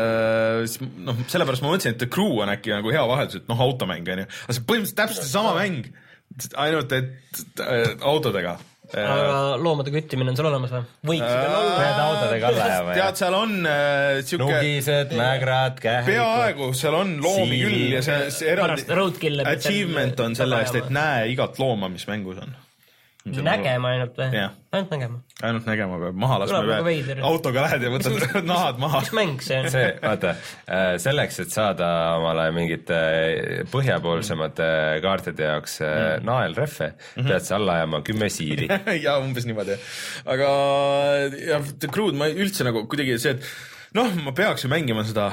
noh, sellepärast ma mõtlesin, et The Crew on äkki nagu hea vaheldus, et noh, automäng on ju. Aga see põhimõtteliselt täpselt sama mäng, ainult et autodega. Aga loomade küttimine on seal olemas või? Võiks äh, olla. Need autodega alla jääma. Tead, seal on äh, siuke... Nugised, mägrad, kähikud. Peaaegu, seal on loomi Siil. Küll ja see, see eraldi achievement on selle eest, et näe igat looma, mis mängus on. Nägema ainult või? Ainult nägema. Ainult nägema peab maha laskma. Autoga lähed ja võtad nahad maha. Mis mäng see on? See, vaata, selleks, et saada omale mingite põhjapoolsemate kaartide jaoks mm. naelreffe, mm-hmm. pead sa alla ajama kümme siili. ja umbes niimoodi. Aga ja, The Crew'd ma üldse nagu kuidagi see, et noh, ma peaks ju mängima seda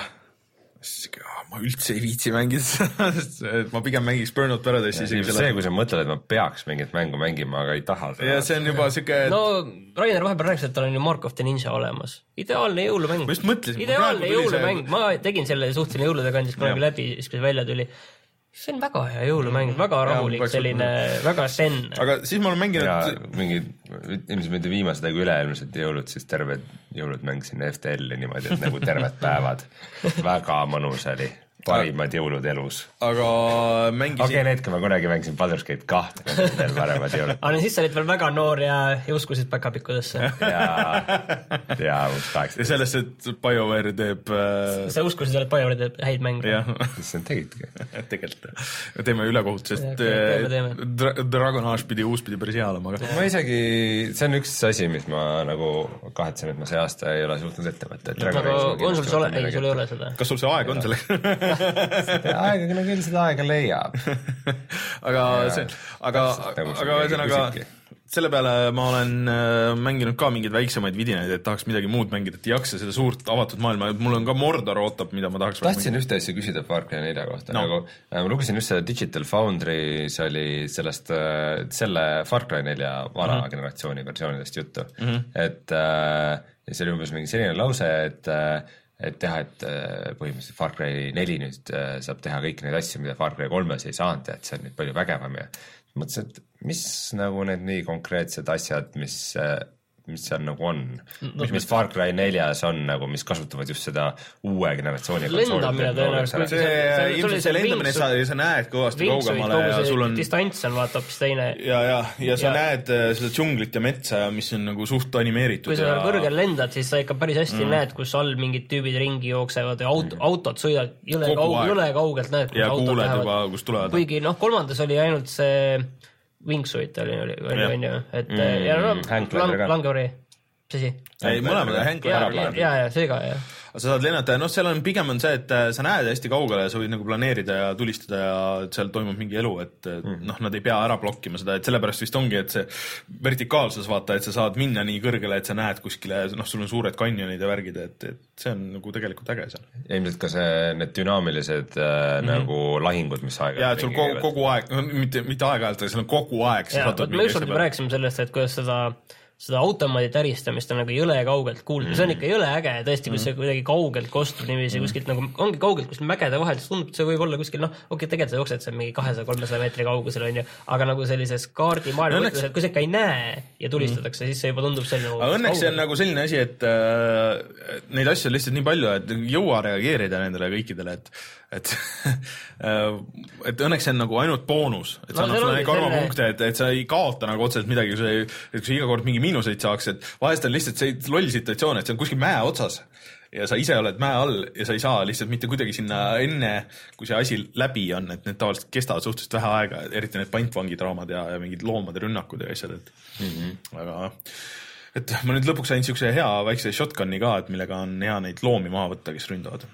ma üldse ei viitsi mängida, ma pigem mängiks Burnout Paradise. See, see, kui sa mõtled, et ma peaks mingit mängu mängima, aga ei taha seda. Ja see on juba siuke... No, Rainer vahepeal rääkis, et tal on ju Mark of the Ninja olemas. Ideaalne jõulumäng. Ma just mõtlesin. Ideaalne jõulumäng. Ma tegin selle suhteline jõulude kandis kunagi läbi, siis kui see välja tuli. See on väga hea jõulumäng, väga rahulik, selline, väga sen. Aga siis ma olen mänginud... Ja mingi, ilmselt mitte viimased ega üle-eelmised jõulud, siis terved jõulud mängisin F T L-i niimoodi, et nagu terved päevad. Väga mõnus oli. Parimad jõulud elus. Aga mängisin... Okei, okay, need, kui ma kunagi mängisin Baldur's Gate kahte, need on veel paremad jõulud. Aga siis sa olid veel väga noor ja uskusid päkapikkudesse. ja, ja kaheksa. Ja sellest, et BioWare teeb... Sa uskusid, et BioWare teeb häid mänge. Jah, mis sa tegidki. Tegelikult. Teeme ülekohut, sest Dragon Age pidi uus pidi päris hea olema. Aga... Ma isegi... See on üks asi, mis ma nagu kahetsen, et ma see aasta ei ole suhtnud ette võtta. Aga on sul see ole... Ei, sul ei ole seda. Kas sul see aeg on selleks? aega, no küll seda aega leiab. aga see, aga, aga ühesõnaga selle peale ma olen mänginud ka mingeid väiksemaid vidinaid, et tahaks midagi muud mängida, et ei jaksa seda suurt avatud maailma, mul on ka Mordor ootab, mida ma tahaks tahtsin ühte asja küsida Far Cry nelja kohta, no. nagu ma lugesin just selle Digital Foundry's oli sellest selle Far Cry nelja vana mm-hmm. generatsiooni versioonidest juttu, mm-hmm. et ja see oli umbes mingi selline lause, et et teha, et põhimõtteliselt Far Cry neli nüüd saab teha kõiki neid asju, mida Far Cry kolmes ei saanud ja et see on nüüd palju vägevam ja mõtlesin, et mis nagu need nii konkreetsed asjad, mis, mis seal nagu on, mis, mis Far Cry neljas on nagu, mis kasutavad just seda uue generatsiooni lendamine tõenäoliselt. See, ilmselt see lendamine, sa, sa näed kõvasti kaugemale ja sul on distants on vaata hoopis teine. Ja, ja, ja sa ja. näed seda džunglit ja metsa, mis on nagu suht animeeritud. Kui sa ja... kõrgel lendad, siis sa ikka päris hästi mm. näed, kus all mingid tüübid ringi jooksevad ja auto, mm. autod sõidavad jõle, kaug, jõle kaugelt näed, ja kuuled juba, kus tulevad. Kuigi noh, kolmandas oli ainult see Wingsuit oli, oli, oli, oli, et mm, ja no, lang, langevri, mis asi? Ei, mõlemad Hank Langevri. Ja, ja, see ka, jah. Sa saad lennata ja noh, seal on pigem on see, et sa näed hästi kaugele ja sa võid nagu planeerida ja tulistada ja seal toimub mingi elu, et mm. noh, nad ei pea ära blokkima seda, et sellepärast vist ongi, et see vertikaalsus vaata, et sa saad minna nii kõrgele, et sa näed kuskile, noh, sul on suured kanjonid ja värgid, et, et see on nagu tegelikult äge seal. Ja ilmselt ka see, need dünaamilised äh, mm-hmm. nagu lahingud, mis aeg-ajalt ja, et sul kogu, kogu aeg, no, mitte, mitte aeg-ajalt, aga seal on kogu aeg. Ja, me ükskord juba rääkisime sellest, et kuidas seda seda automaadi täristamist on nagu jõle kaugelt kuulda mm. see on ikka jõle äge tõesti, kus see kuidagi kaugelt kostub niiviisi mm. kuskilt nagu ongi kaugelt kuskilt mägede vahel, siis tundub, see võib olla kuskil noh, okei, tegelikult sa jooksed see mingi kahesaja kolmesaja meetri kaugusel on ju, aga nagu sellises kaardi maailma no, mõttes, et kui see ikka ei näe ja tulistatakse mm., siis see juba tundub selline aga õnneks see on nagu selline asi, et äh, neid asju on lihtsalt nii palju, et jõua reageerida nendele kõikidele, et et et õnneks see on nagu ainult boonus, et sa no, annab sulle karvapunkte, et, et sa ei kaota nagu otseselt midagi, kui sa, kui sa iga kord mingi miinuseid saaks, et vahest on lihtsalt see loll situatsioon, et see on kuskil mäe otsas ja sa ise oled mäe all ja sa ei saa lihtsalt mitte kuidagi sinna enne, kui see asi läbi on, et need tavaliselt kestavad suhteliselt vähe aega, eriti need pantvangidraamad ja, ja mingid loomade rünnakud ja asjad, et mm-hmm. aga et ma nüüd lõpuks sain siukse hea väikse shotgun'i ka, et millega on hea neid loomi maha võtta, kes ründavad.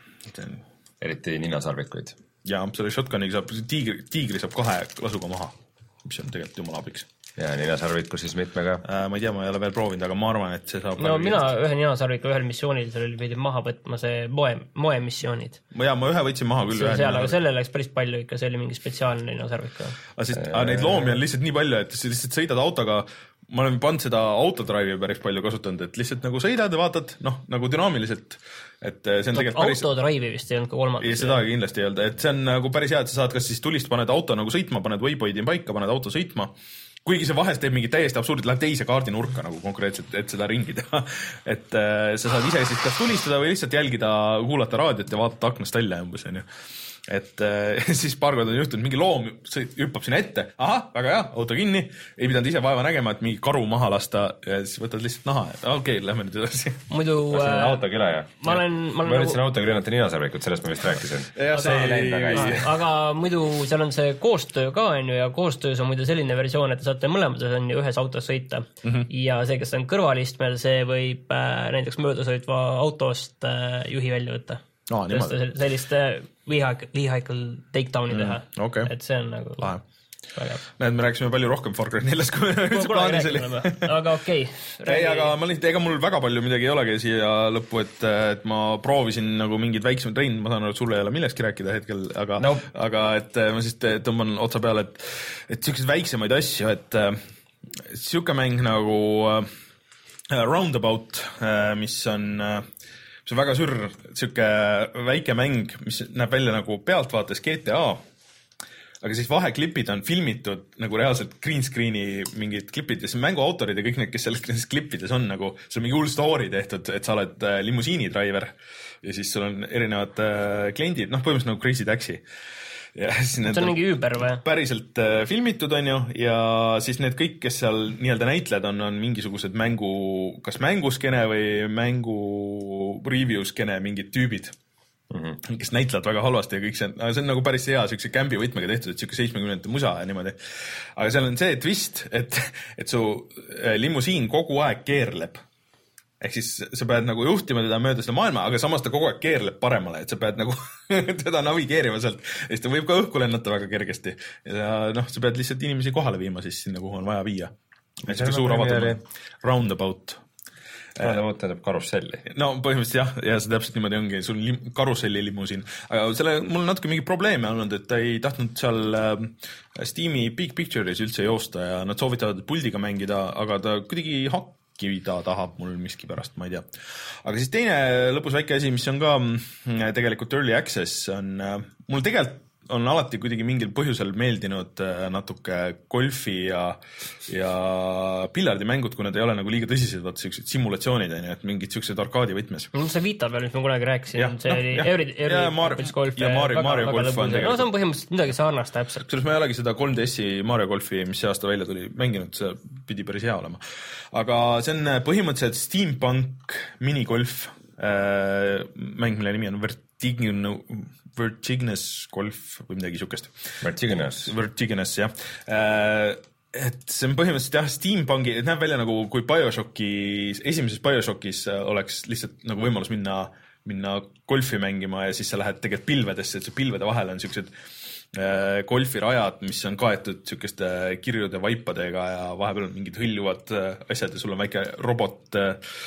Eriti ninasarvikuid. Ja selle shotgun'iga saab, tiigri, tiigri saab kahe lasuga maha, mis on tegelikult jumala abiks. Ja ninasarviku siis mitmega? Äh, ma ei tea, ma ei ole veel proovinud, aga ma arvan, et see saab... No mina ühe ninasarviku ühel missioonil, seal oli pidi maha võtma see moe, moe missioonid. Ja ma ühe võtsin maha küll. Seal, aga selle läks päris palju ikka, see oli mingi spetsiaalne ninasarvik. Aga siis, äh, neid loomi on lihtsalt nii palju, et sa lihtsalt sõidad autoga, ma olen pannud seda autodrive'i päris palju kasutanud, et lihtsalt nagu sõidad ja vaatad, noh, nagu dünaamiliselt, et see on tegelikult päris... Autodrive'i vist ei olnud ka kolmandas. Seda kindlasti ei olnud, et see on nagu päris hea, et sa saad kas siis tulist paned auto nagu sõitma, paned waypointi paika, paned auto sõitma, kuigi see vahest teeb mingi täiesti absurdit, läheb teise kaardinurka nagu konkreetselt, et seda ringi teha. Et äh, sa saad ise siis kas tulistada või lihtsalt jälgida, kuulata raadiot ja vaadata aknast välja umbes, on ju. Et äh, siis paar korda on juhtunud, mingi loom hüppab sinna ette, aha, väga hea, auto kinni, ei pidanud ise vaeva nägema, et mingi karu maha lasta ja siis võtad lihtsalt naha, et okei, okay, lähme nüüd edasi. Muidu... Äh, autoküla, jah? Ma olen... Ma, ma võtsin nagu... autokülinate ninasarvikut, sellest ma vist rääkisin. Aga, aga muidu seal on see koostöö ka, on ju, ja koostöös on muidu selline versioon, et te saate mõlemad on ju ühes autos sõita mm -hmm. ja see, kes on kõrvalistmel, see võib äh, näiteks möödasõitva autost äh, juhi välja võtta. No, sellist vehicle takedown'i mm, teha, okay. Et see on nagu lahe. Näed, me rääkisime palju rohkem Far Cry neljast, kui me üldse plaanis oli. Aga okei. Okay. Ei, aga ma lihtsalt, ega mul väga palju midagi ei olegi siia lõppu, et, et ma proovisin nagu mingid väiksemad rein, ma saan aru, et sulle ei ole millestki rääkida hetkel, aga, no. aga et ma siis tõmban otsa peale, et, et siukseid väiksemaid asju, et siuke mäng nagu uh, Roundabout, uh, mis on... Uh, see on väga sürr, siuke väike mäng, mis näeb välja nagu pealtvaates G T A, aga siis vaheklipid on filmitud nagu reaalselt green screen'i mingid klipid ja see mängu autorid ja kõik need, kes selles klippides on nagu, see on mingi hull story tehtud, et sa oled limusiinidriver ja siis sul on erinevad kliendid, noh põhimõtteliselt nagu Crazy Taxi. Ja see on mingi Uber või? Päriselt äh, filmitud on ju ja siis need kõik, kes seal nii-öelda näitled on, on mingisugused mängu, kas mänguskene või mängu review-skene mingid tüübid, mm-hmm. kes näitlevad väga halvasti ja kõik see, see on nagu päris hea siukse kämbi võtmega tehtud, et siuke seitsmekümnendate musa ja niimoodi. Aga seal on see twist, et, et su limusiin kogu aeg keerleb. Ehk siis sa pead nagu juhtima teda mööda seda maailma, aga samas ta kogu aeg keerleb paremale, et sa pead nagu teda navigeerima sealt. Ja siis ta võib ka õhku lennata väga kergesti. Ja noh, sa pead lihtsalt inimesi kohale viima siis sinna, kuhu on vaja viia. Et see suur avatud Roundabout. Roundabout tähendab karusselli. No põhimõtteliselt jah, ja see täpselt niimoodi ongi, sul lim, karusselli limusiin. Aga selle, mul on natuke mingi probleeme olnud, et ta ei tahtnud seal äh, Steam'i Big Picture'is üldse joosta ja nad soovitavad puldiga mängida, aga ta kuidagi hakk ta tahab mul miski pärast, ma ei tea. Aga siis teine lõpus väike asi, mis on ka tegelikult early access, on mul tegelikult on alati kuidagi mingil põhjusel meeldinud natuke golfi ja, ja pillardimängud, kui nad ei ole nagu liiga tõsised, vaata siuksed simulatsioonid, et mingid siuksed arkaadi võtmes. See Vita peal, mis ma kunagi rääkisin, ja, see no, oli Every, Every ja, Mario, golf ja Mario, väga, Mario väga golf on tegelikult. No see on põhimõtteliselt midagi sarnast täpselt. Selles ma ei olegi seda kolm D S-i Mario golfi, mis see aasta välja tuli, mänginud, see pidi päris hea olema. Aga see on põhimõtteliselt Steampunk minigolf äh, mäng, mille nimi on Vertiginous Vertiginous golf või midagi siukest. Vertiginous. Vertiginous, jah. Et see on põhimõtteliselt jah, Steampunki, et näeb välja nagu kui Bioshocki, esimeses Bioshocki's oleks lihtsalt nagu võimalus minna, minna golfi mängima ja siis sa lähed tegelikult pilvedesse, et see pilvede vahel on siuksed äh, golfirajad, mis on kaetud siukeste kirjude vaipadega ja vahepeal on mingid hõljuvad asjad ja sul on väike robot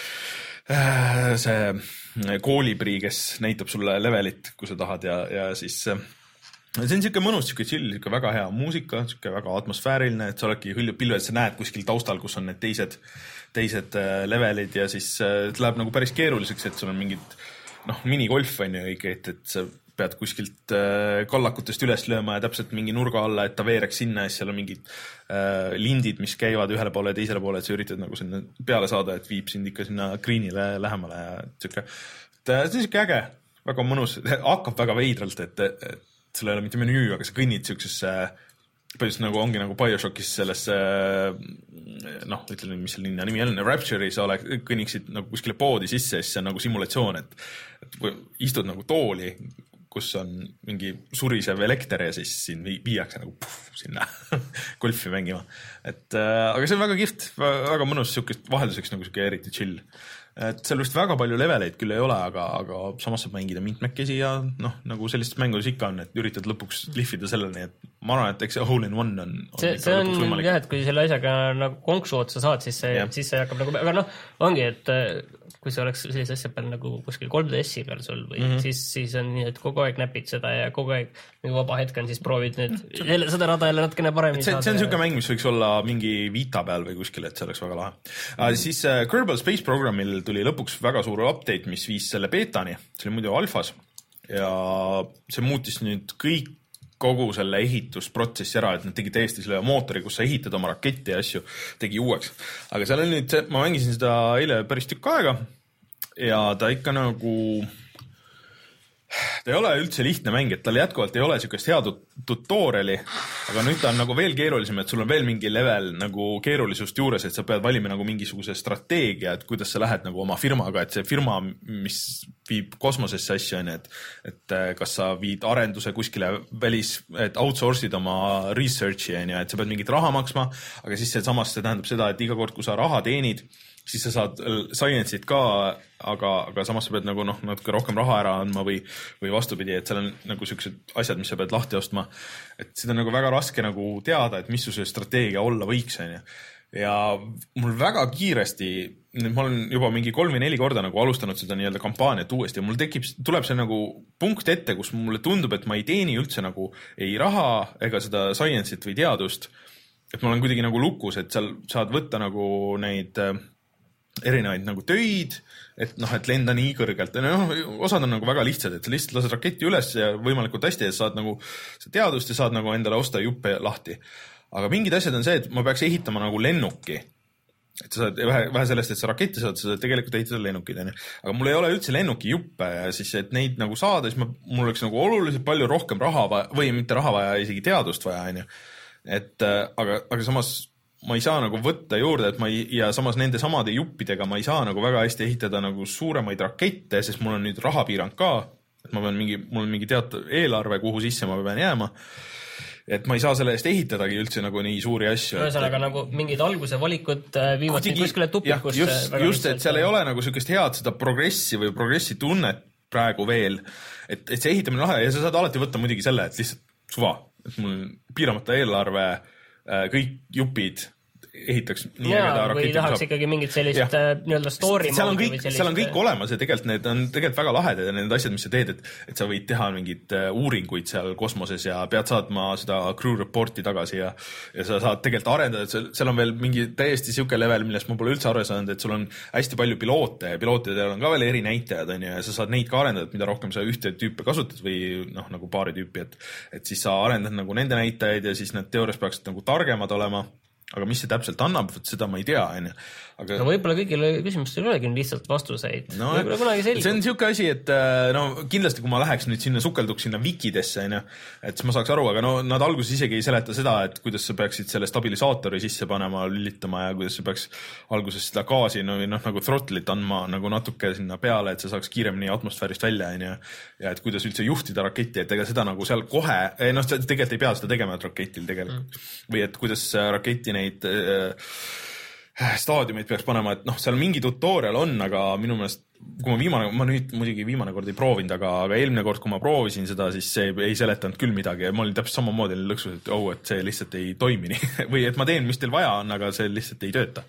äh, see koolibri, kes näitab sulle levelit, kui sa tahad ja, ja siis see on siuke mõnus, siuke chill, siuke väga hea muusika, siuke väga atmosfääriline, et sa oledki hõljub pilve, et sa näed kuskil taustal, kus on need teised, teised levelid ja siis läheb nagu päris keeruliseks, et sul on mingid noh, minigolf on ju õige, et, et sa pead kuskilt kallakutest üles lööma ja täpselt mingi nurga alla, et ta veereks sinna ja seal on mingid äh, lindid, mis käivad ühele poole ja teisele poole, et sa üritad nagu sinna peale saada, et viib sind ikka sinna greenile lähemale ja siuke, et see on siuke äge, väga mõnus, hakkab väga veidralt, et, et sul ei ole mitte menüü, aga sa kõnnid siuksesse, põhimõtteliselt nagu ongi nagu BioShockis sellesse, noh, ütle nüüd, mis selle linna nimi on, Rapture'i sa ole, kõnniksid nagu kuskile poodi sisse ja siis see on nagu simulatsioon, et, et kui istud nagu tooli, kus on mingi surisev elekter ja siis siin viiakse nagu puh, sinna golfi mängima. Et, äh, aga see on väga kihvt, väga mõnus siukest vahelduseks nagu siuke eriti chill. Et seal vist väga palju leveleid küll ei ole, aga, aga samas saab mängida mitmekesi ja noh, nagu sellistes mängudes ikka on, et üritad lõpuks lihvida selleni, et ma arvan, et eks see hole in one on, on see, see on jah, et kui selle asjaga nagu konksu otsa saad, siis see, siis see hakkab nagu, aga noh, ongi, et kui see oleks sellise asja peal nagu kuskil kolm D S-i peal sul või mm -hmm. siis, siis on nii, et kogu aeg näpid seda ja kogu aeg nagu vaba hetk on, siis proovid nüüd jälle, seda rada jälle natukene paremini see, saada. See on siuke mäng, mis võiks olla mingi Vita peal või kuskil, et see oleks väga lahe. Mm -hmm. Siis uh, Kerbal Space Programmil tuli lõpuks väga suur update, mis viis selle beetani, see oli muidu alfas ja see muutis nüüd kõik kogu selle ehitusprotsessi ära, et nad tegi täiesti selle mootori, kus sa ehitad oma raketti ja asju, tegi uueks. Aga seal on nüüd, ma mängisin seda eile päris tükk aega ja ta ikka nagu, ta ei ole üldse lihtne mäng, et tal jätkuvalt ei ole siukest head tutoriali, aga nüüd ta on nagu veel keerulisem, et sul on veel mingi level nagu keerulisust juures, et sa pead valima nagu mingisuguse strateegia, et kuidas sa lähed nagu oma firmaga, et see firma, mis viib kosmosesse asju, on, et, et kas sa viid arenduse kuskile välis, et outsource'id oma research'i, on, et sa pead mingit raha maksma, aga siis see samas see tähendab seda, et iga kord, kui sa raha teenid, siis sa saad science'id ka, aga, aga samas sa pead nagu noh, natuke rohkem raha ära andma või, või vastupidi, et seal on nagu siuksed asjad, mis sa pead lahti ostma. Et seda on nagu väga raske nagu teada, et mis see strateegia olla võiks, on. Ja mul väga kiiresti, ma olen juba mingi kolm või neli korda nagu alustanud seda nii-öelda kampaaniat uuesti ja mul tekib, tuleb see nagu punkt ette, kus mulle tundub, et ma ei teeni üldse nagu ei raha ega seda science'it või teadust. Et ma olen kuidagi nagu lukus, et seal saad võtta nagu neid erinevaid nagu töid, et noh, et lenda nii kõrgelt. No, osad on nagu väga lihtsad, et sa lihtsalt lased raketti üles ja võimalikult hästi ja saad nagu teadust ja saad nagu endale osta juppe lahti. Aga mingid asjad on see, et ma peaks ehitama nagu lennuki. Et sa saad vähe, vähe sellest, et sa raketti saad, sa saad tegelikult ehitada lennukid. Aga mul ei ole üldse lennuki juppe ja siis, et neid nagu saada, siis ma, mul oleks nagu oluliselt palju rohkem raha vaja, või mitte raha vaja, isegi teadust vaja. On. Et, aga, aga samas ma ei saa nagu võtta juurde, et ma ei, ja samas nende samade juppidega ma ei saa nagu väga hästi ehitada nagu suuremaid rakette, sest mul on nüüd rahapiirang ka, et ma pean mingi, mul on mingi teatud eelarve, kuhu sisse ma pean jääma, et ma ei saa selle eest ehitadagi üldse nagu nii suuri asju. Ühesõnaga et, nagu mingid alguse valikud viivad sind kuskile tupikusse. Just, just, et seal ei ole nagu sükest head seda progressi või progressi tunnet praegu veel, et, et see ehitamine lahe ja sa saad alati võtta muidugi selle, et lihtsalt suva, et mul piiramata eelarve, kõik jupid ehitaks nii ja, või tahaks ikkagi mingit sellist nii-öelda story seal on kõik, sellist... seal on kõik olemas ja tegelikult need on tegelikult väga lahedad ja need asjad, mis sa teed, et, et sa võid teha mingid uuringuid seal kosmoses ja pead saatma seda crew reporti tagasi ja, ja sa saad tegelikult arendada, et seal on veel mingi täiesti siuke level, millest ma pole üldse aru saanud, et sul on hästi palju piloote ja pilootidel on ka veel eri näitajad on, ja sa saad neid ka arendada, et mida rohkem sa ühte tüüpe kasutad või noh, nagu paari tüüpi, et, et siis sa arendad nagu nende näitajaid ja siis need teoorias peaksid nagu targemad olema. Aga mis see täpselt annab, seda ma ei tea. Aga... No võib-olla kõigile küsimustel olegi lihtsalt vastuseid. No, võib-olla kunagi selgub. See on siuke asi, et no kindlasti kui ma läheks nüüd sinna sukelduks sinna wikidesse, et siis ma saaks aru, aga no nad alguses isegi ei seleta seda, et kuidas sa peaksid selle stabilisaatori sisse panema, lülitama ja kuidas sa peaks alguses seda gaasi no, noh, nagu throttle'it andma nagu natuke sinna peale, et sa saaks kiiremini atmosfäärist välja ja, ja et kuidas üldse juhtida raketti, et ega seda nagu seal kohe, noh, tegelikult ei pea seda tegema, et raketil tegelikult. Mm. Või et kuidas raketi neid äh, staadiumeid peaks panema, et noh, seal mingi tutorial on, aga minu meelest, kui ma viimane, ma nüüd muidugi viimane kord ei proovinud, aga, aga eelmine kord, kui ma proovisin seda, siis see ei seletanud küll midagi ja ma olin täpselt samamoodi lõksus, et oh, et see lihtsalt ei toimi nii. Või et ma teen, mis teil vaja on, aga see lihtsalt ei tööta.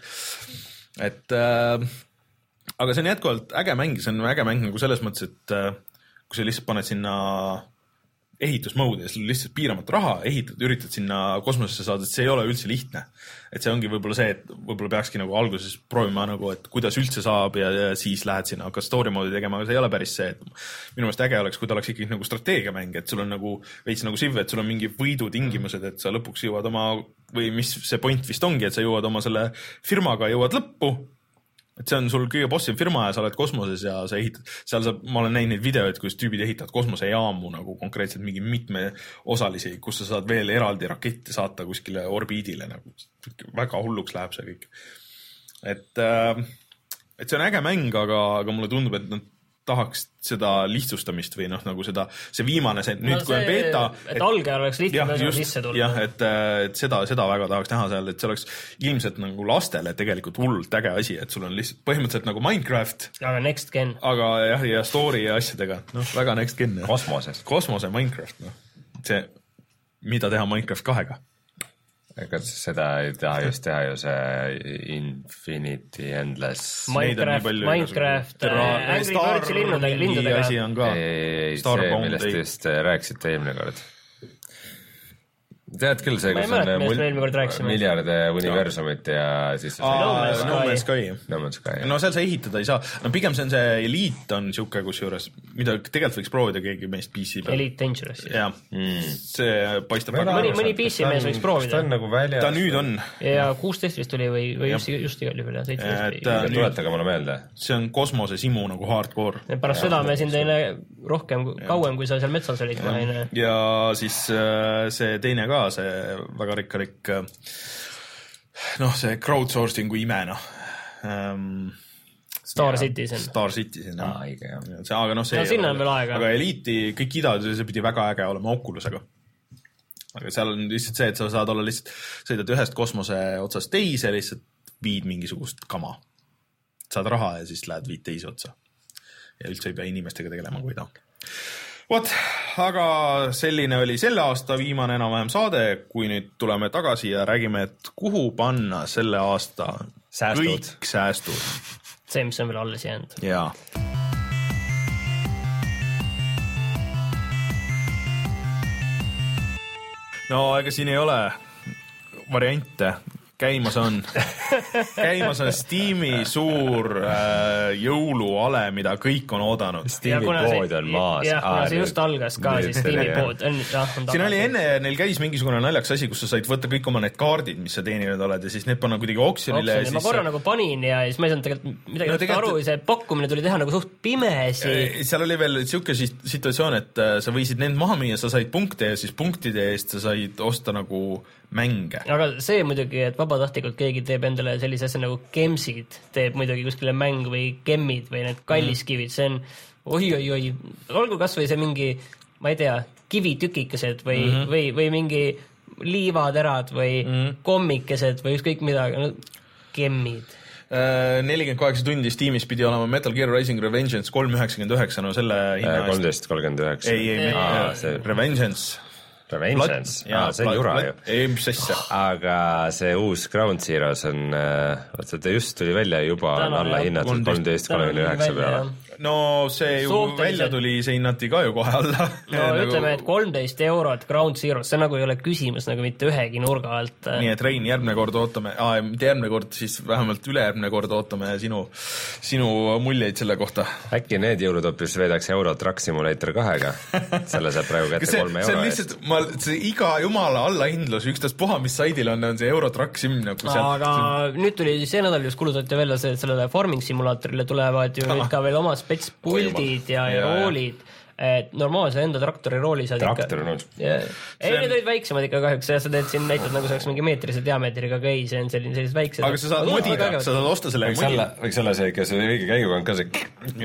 Et äh, aga see on jätkuvalt äge mäng, see on äge mäng nagu selles mõttes, et äh, kui sa lihtsalt paned sinna ehitusmode ja sul lihtsalt piiramatu raha, ehitad, üritad sinna kosmosesse saada, et see ei ole üldse lihtne. Et see ongi võib-olla see, et võib-olla peakski nagu alguses proovima nagu, et kuidas üldse saab ja, ja siis lähed sinna, aga story moodi tegema, aga see ei ole päris see, et minu meelest äge oleks, kui ta oleks ikkagi nagu strateegiamäng, et sul on nagu veits nagu Civ, et sul on mingi võidutingimused, et sa lõpuks jõuad oma, või mis see point vist ongi, et sa jõuad oma selle firmaga, jõuad lõppu. Et see on sul kõige bossim firma ja sa oled kosmoses ja sa ehitad, seal saab, ma olen näinud neid videoid, kus tüübid ehitavad kosmosejaamu nagu konkreetselt mingi mitme osalisi, kus sa saad veel eraldi rakette saata kuskile orbiidile, nagu väga hulluks läheb see kõik. Et, et see on äge mäng, aga, aga mulle tundub, et nad tahaks seda lihtsustamist või noh, nagu seda, see viimane, see nüüd no, kui on beta. Et, et alge oleks lihtne asja sisse tulla. Jah, et, et seda, seda väga tahaks näha seal, et see oleks ilmselt nagu lastele tegelikult hullult äge asi, et sul on lihtsalt põhimõtteliselt nagu Minecraft. Aga next gen. Aga jah, ja story ja asjadega. Noh, väga next gen. Kosmoses. Kosmose Minecraft, noh. See, mida teha Minecraft kahega. Ega seda ei taha just teha ju see Infinity Endless Minecraft, Minecraft Angry Birds'i lindudega asi on ka ei, see, millest just rääkisite eelmine kord tead küll see, kus on miljardide universumit ja siis Aa, No Man's Sky. No Man's Sky no seal sa ehitada ei saa, no pigem see on see Elite on siuke kus juures, mida tegelikult võiks proovida keegi meist P C peal. Elite Dangerous jah, mm. see paistab väga mõni, mõni P C mees võiks proovida ta on nagu väljas ta nüüd on ja kuusteist vist tuli või, või just, just igal juhul ja seitseteist tuletage mulle meelde see on kosmose simu nagu hardcore ja pärast seda me siin teine rohkem kauem kui sa seal metsas olid ja, ja siis see teine ka see väga rikkalik noh, see crowdsourcing'u ime noh um, Star Citizen Star Citizen ah, õige, jah. See, aga noh, see no, sinna on veel aega aga Elite'i kõik idad, see pidi väga äge olema Oculusega aga seal on lihtsalt see, et sa saad olla lihtsalt sõidad ühest kosmose otsast teise lihtsalt viid mingisugust kama saad raha ja siis lähed viid teise otsa ja üldse ei pea inimestega tegelema kui ta Vot, aga selline oli selle aasta viimane enam-vähem saade, kui nüüd tuleme tagasi ja räägime, et kuhu panna selle aasta säästud. Kõik säästud. See, mis on veel alles jäänud. Jaa. No, ega siin ei ole variante. Käimas on, käimas on Steam'i suur äh, jõuluale, mida kõik on oodanud. Steam'i pood on maas. Jah, kuna see just algas ka, siis Steam'i pood on, jah, on siin oli enne, neil käis mingisugune naljaks asi, kus sa said võtta kõik oma need kaardid, mis sa teeninud oled ja siis need panna kuidagi oksjonile. Oksjoni, ma korra sa... nagu panin ja siis ma ei saanud tegelikult midagi no, tegelikult... aru, see pakkumine tuli teha nagu suht pimesi. Seal oli veel siuke situatsioon, et sa võisid need maha müüa, sa said punkte ja siis punktide eest sa said osta nagu mänge. Aga see muidugi, et vabatahtlikult keegi teeb endale sellise asja nagu gemsid, teeb muidugi kuskile mäng või gemmid või need kalliskivid, see on oi-oi-oi, olgu kas või see mingi, ma ei tea, kivitükikesed või, mm -hmm. või, või mingi liivaterad või mm -hmm. kommikesed või ükskõik midagi, no, gemmid. nelikümmend kaheksa tundi Steamis pidi olema Metal Gear Rising Revengeance kolm üheksakümmend üheksa, no selle hinna kolmteist kolmkümmend üheksa. Ei, ei, Aa, see... Revengeance Revengeance, ah, see on jura ju. Ei, mis asja. Aga see uus Ground Zeroes on, vaata ta just tuli välja juba on alla hinnatud kolmteist kolmkümmend üheksa peale. No see ju Suhteliselt... välja tuli, see hinnati ka ju kohe alla. No nagu... ütleme, et kolmteist eurot Ground Zeroes, see nagu ei ole küsimus nagu mitte ühegi nurga alt. Nii et Rein, järgmine kord ootame, aa, mitte järgmine kord, siis vähemalt ülejärgmine kord ootame sinu, sinu muljeid selle kohta. Äkki need jõulutopis veedaks Euro Truck Simulator kahega, selle saab praegu kätte see, kolme euro eest. Ma, see iga jumala allahindlus, ükstast puha, mis saidil on, on see Euro Truck Sim. Nagu aga see... nüüd tuli see nädal just kulutati välja see, sellele farming simulaatorile tulevad ju nüüd ka veel oma spetspuldid ja, ja roolid, et normaalse enda traktori rooli saad traktori ikka... Ei, on... need olid väiksemad ikka kahjuks, sa teed siin näitad nagu see oleks mingi meetrise diameetriga ka ei, see on selline sellised väiksed... Aga sa saad oh, modida, sa saad osta selle võiks olla, võiks olla see ikka see õige käiguga on ka see...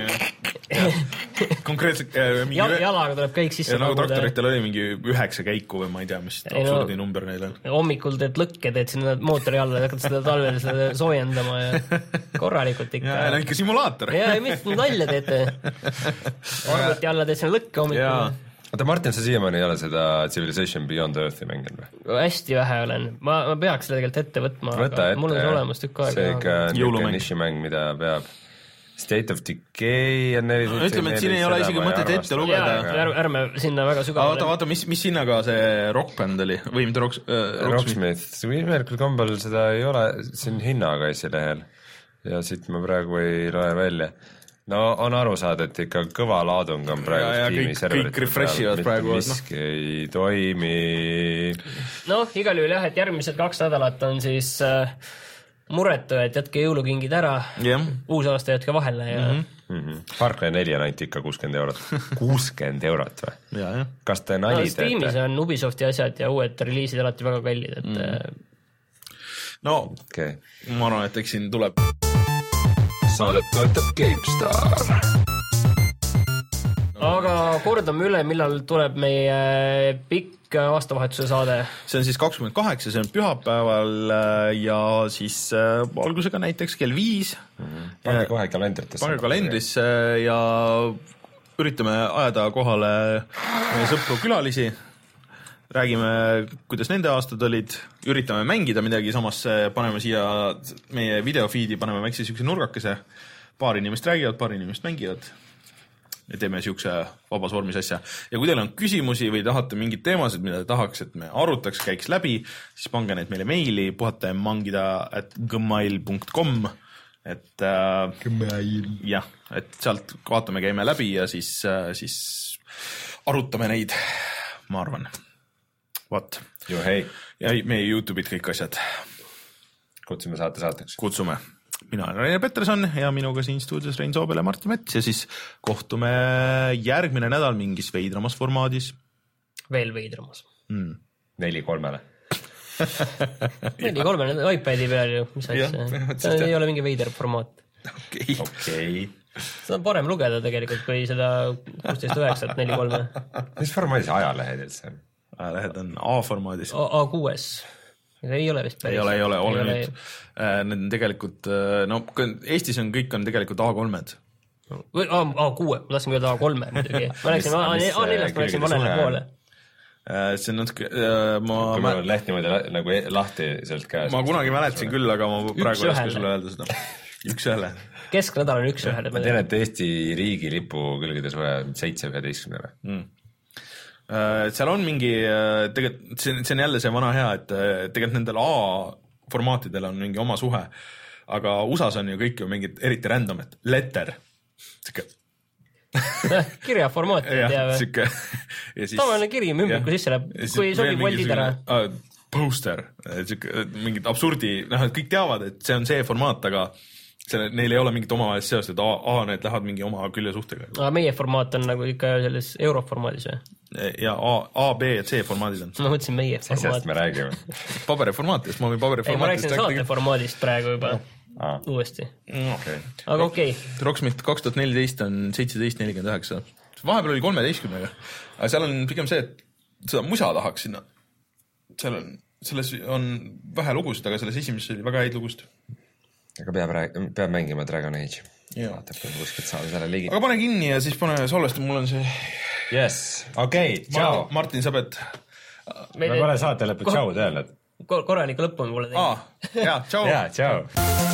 konkreetselt äh, mingi Jal, jalaga tuleb kõik sisse ja nagu traktoritel oli mingi üheksa käiku või ma ei tea, mis ei, absurdi no, number neil on. Hommikul teed lõkke, teed sinna mootori alla ja hakkad seda talvel seda soojendama ja korralikult ikka. Ja, ja ikka simulaator. Ja, ja mis nalja teete? Arvuti alla teed sinna lõkke hommikul. Oota, Martin, sa siiamaani ei ole seda Civilization Beyond Earthi mänginud või? Hästi vähe olen. Ma, ma peaks seda tegelikult ette võtma, Võta aga ette, mul on see olemas tükk aega. See ikka niisugune nišimäng, mida peab State of Decay on neli no, ütleme, et siin ei ole isegi mõtet ette lugeda. Ärme, ärme sinna väga sügavale. Vaata, vaata, mis, mis hinnaga see Rockband oli? Või mitte Rock, äh, Rocksmith? Imelikul kombel seda ei ole siin hinnaga esilehel. Ja siit ma praegu ei loe välja. No on aru saada, et ikka kõva laadung on praegu ja, ja kõik, kõik refreshivad praegu. Miski no. ei toimi. Noh, igal juhul jah, et järgmised kaks nädalat on siis äh, muretu, et jätke jõulukingid ära. Yeah. Uus aasta jätke vahele. Ja... Mm-hmm. Mm-hmm. Far Cry neli on ainult ikka kuuskümmend eurot. kuuskümmend eurot või? Ja, ja. Kas te nali no, teete? Steamis on Ubisofti asjad ja uued reliisid alati väga kallid. Et, mm. No, okay. Ma arvan, et eks siin tuleb... Saadet toetab GameStar. Aga kordame üle, millal tuleb meie pikk aastavahetuse saade. See on siis kakskümmend kaheksa, see on pühapäeval ja siis algusega näiteks kell viis. Mm-hmm. Pange kohe kalendritesse. Pange kalendrisse ja üritame ajada kohale meie sõpru külalisi. Räägime, kuidas nende aastad olid, üritame mängida midagi, samas paneme siia meie videofeedi, paneme väikse siukse nurgakese, paar inimest räägivad, paar inimest mängivad ja teeme siukse vabas vormis asja. Ja kui teil on küsimusi või tahate mingid teemasid, mida te tahaks, et me arutaks, käiks läbi, siis pange neid meile meili puhatajamangida at gmail punkt com et äh, jah, et sealt vaatame, käime läbi ja siis, äh, siis arutame neid, ma arvan. Vaat. Jo hei. Ja meie YouTube'id kõik asjad. Kutsume saate saateks. Kutsume. Mina olen Rainer Peterson ja minuga siin stuudios Rein Soobel ja Martin Mets ja siis kohtume järgmine nädal mingis veidramas formaadis. Veel veidramas. Mm. Neli kolmele. Neli kolmele iPadi peal ju, mis asja. See ei ole mingi veider formaat. Okei. Okei. Seda on parem lugeda tegelikult, kui seda kuusteist üheksa neli kolme. Mis formaadis ajalehed üldse on? Ajalehed on A-formaadis. A kuus. Ei ole vist päris. Ei ole, ei ole, ole nüüd. Need on tegelikult, no Eestis on kõik on tegelikult A kolmed. Või A kuus, ma tahtsin öelda A kolme muidugi. Ma läksin A neljast, ma läksin vanele poole. See on natuke... Ma, kui meil on leht niimoodi nagu lahti sealt käes. Ma kunagi mäletasin küll, aga ma praegu ei oska sulle öelda seda. Üks ühele. Kesknädal on üks ühele. Ma tean, et Eesti riigi lipu külgedes vaja seitse üheteistkümnele. Mm. Seal on mingi, tegelikult see on jälle see vana hea, et tegelikult nendel A-formaatidel on mingi oma suhe, aga U S A-s on ju kõik ju mingid eriti random, et letter, siuke kirjaformaat ei tea või? Tavaline kiri mümmiku sisse läheb, kui sobib voldid ära. Poster, mingid absurdi, noh, et kõik teavad, et see on see formaat, aga selle, neil ei ole mingit omavahelist seost, et A, A need lähevad mingi oma külje suhtega. Aga meie formaat on nagu ikka selles euroformaadis või? Ja A, A, B ja C formaadid on. Ma mõtlesin meie formaat. Sest me räägime. Paberiformaatist, ma võin paberiformaatist. Ei, ma rääksin saateformaadist praegu juba no. uuesti. Okay. Aga okei. Okay. Rocksmith kaks tuhat neliteist on seitseteist nelikümmend üheksa. Vahepeal oli kolmeteistkümnega. Aga seal on pigem see, et seda musa tahaks sinna. Seal on, selles on vähe lugusid, aga selles esimeses oli väga häid lugust. Aga peab, peab mängima Dragon Age. Vaatab, kuskilt saada selle ligi. Aga pane kinni ja siis pane soolest, mul on see... Yes, okei, okay, tšau. Martin, sa pead... Ma pole saate lõppu tšau teelnud. Korralik lõpp on mulle teinud. Aa, jaa, tšau. Jaa, tšau.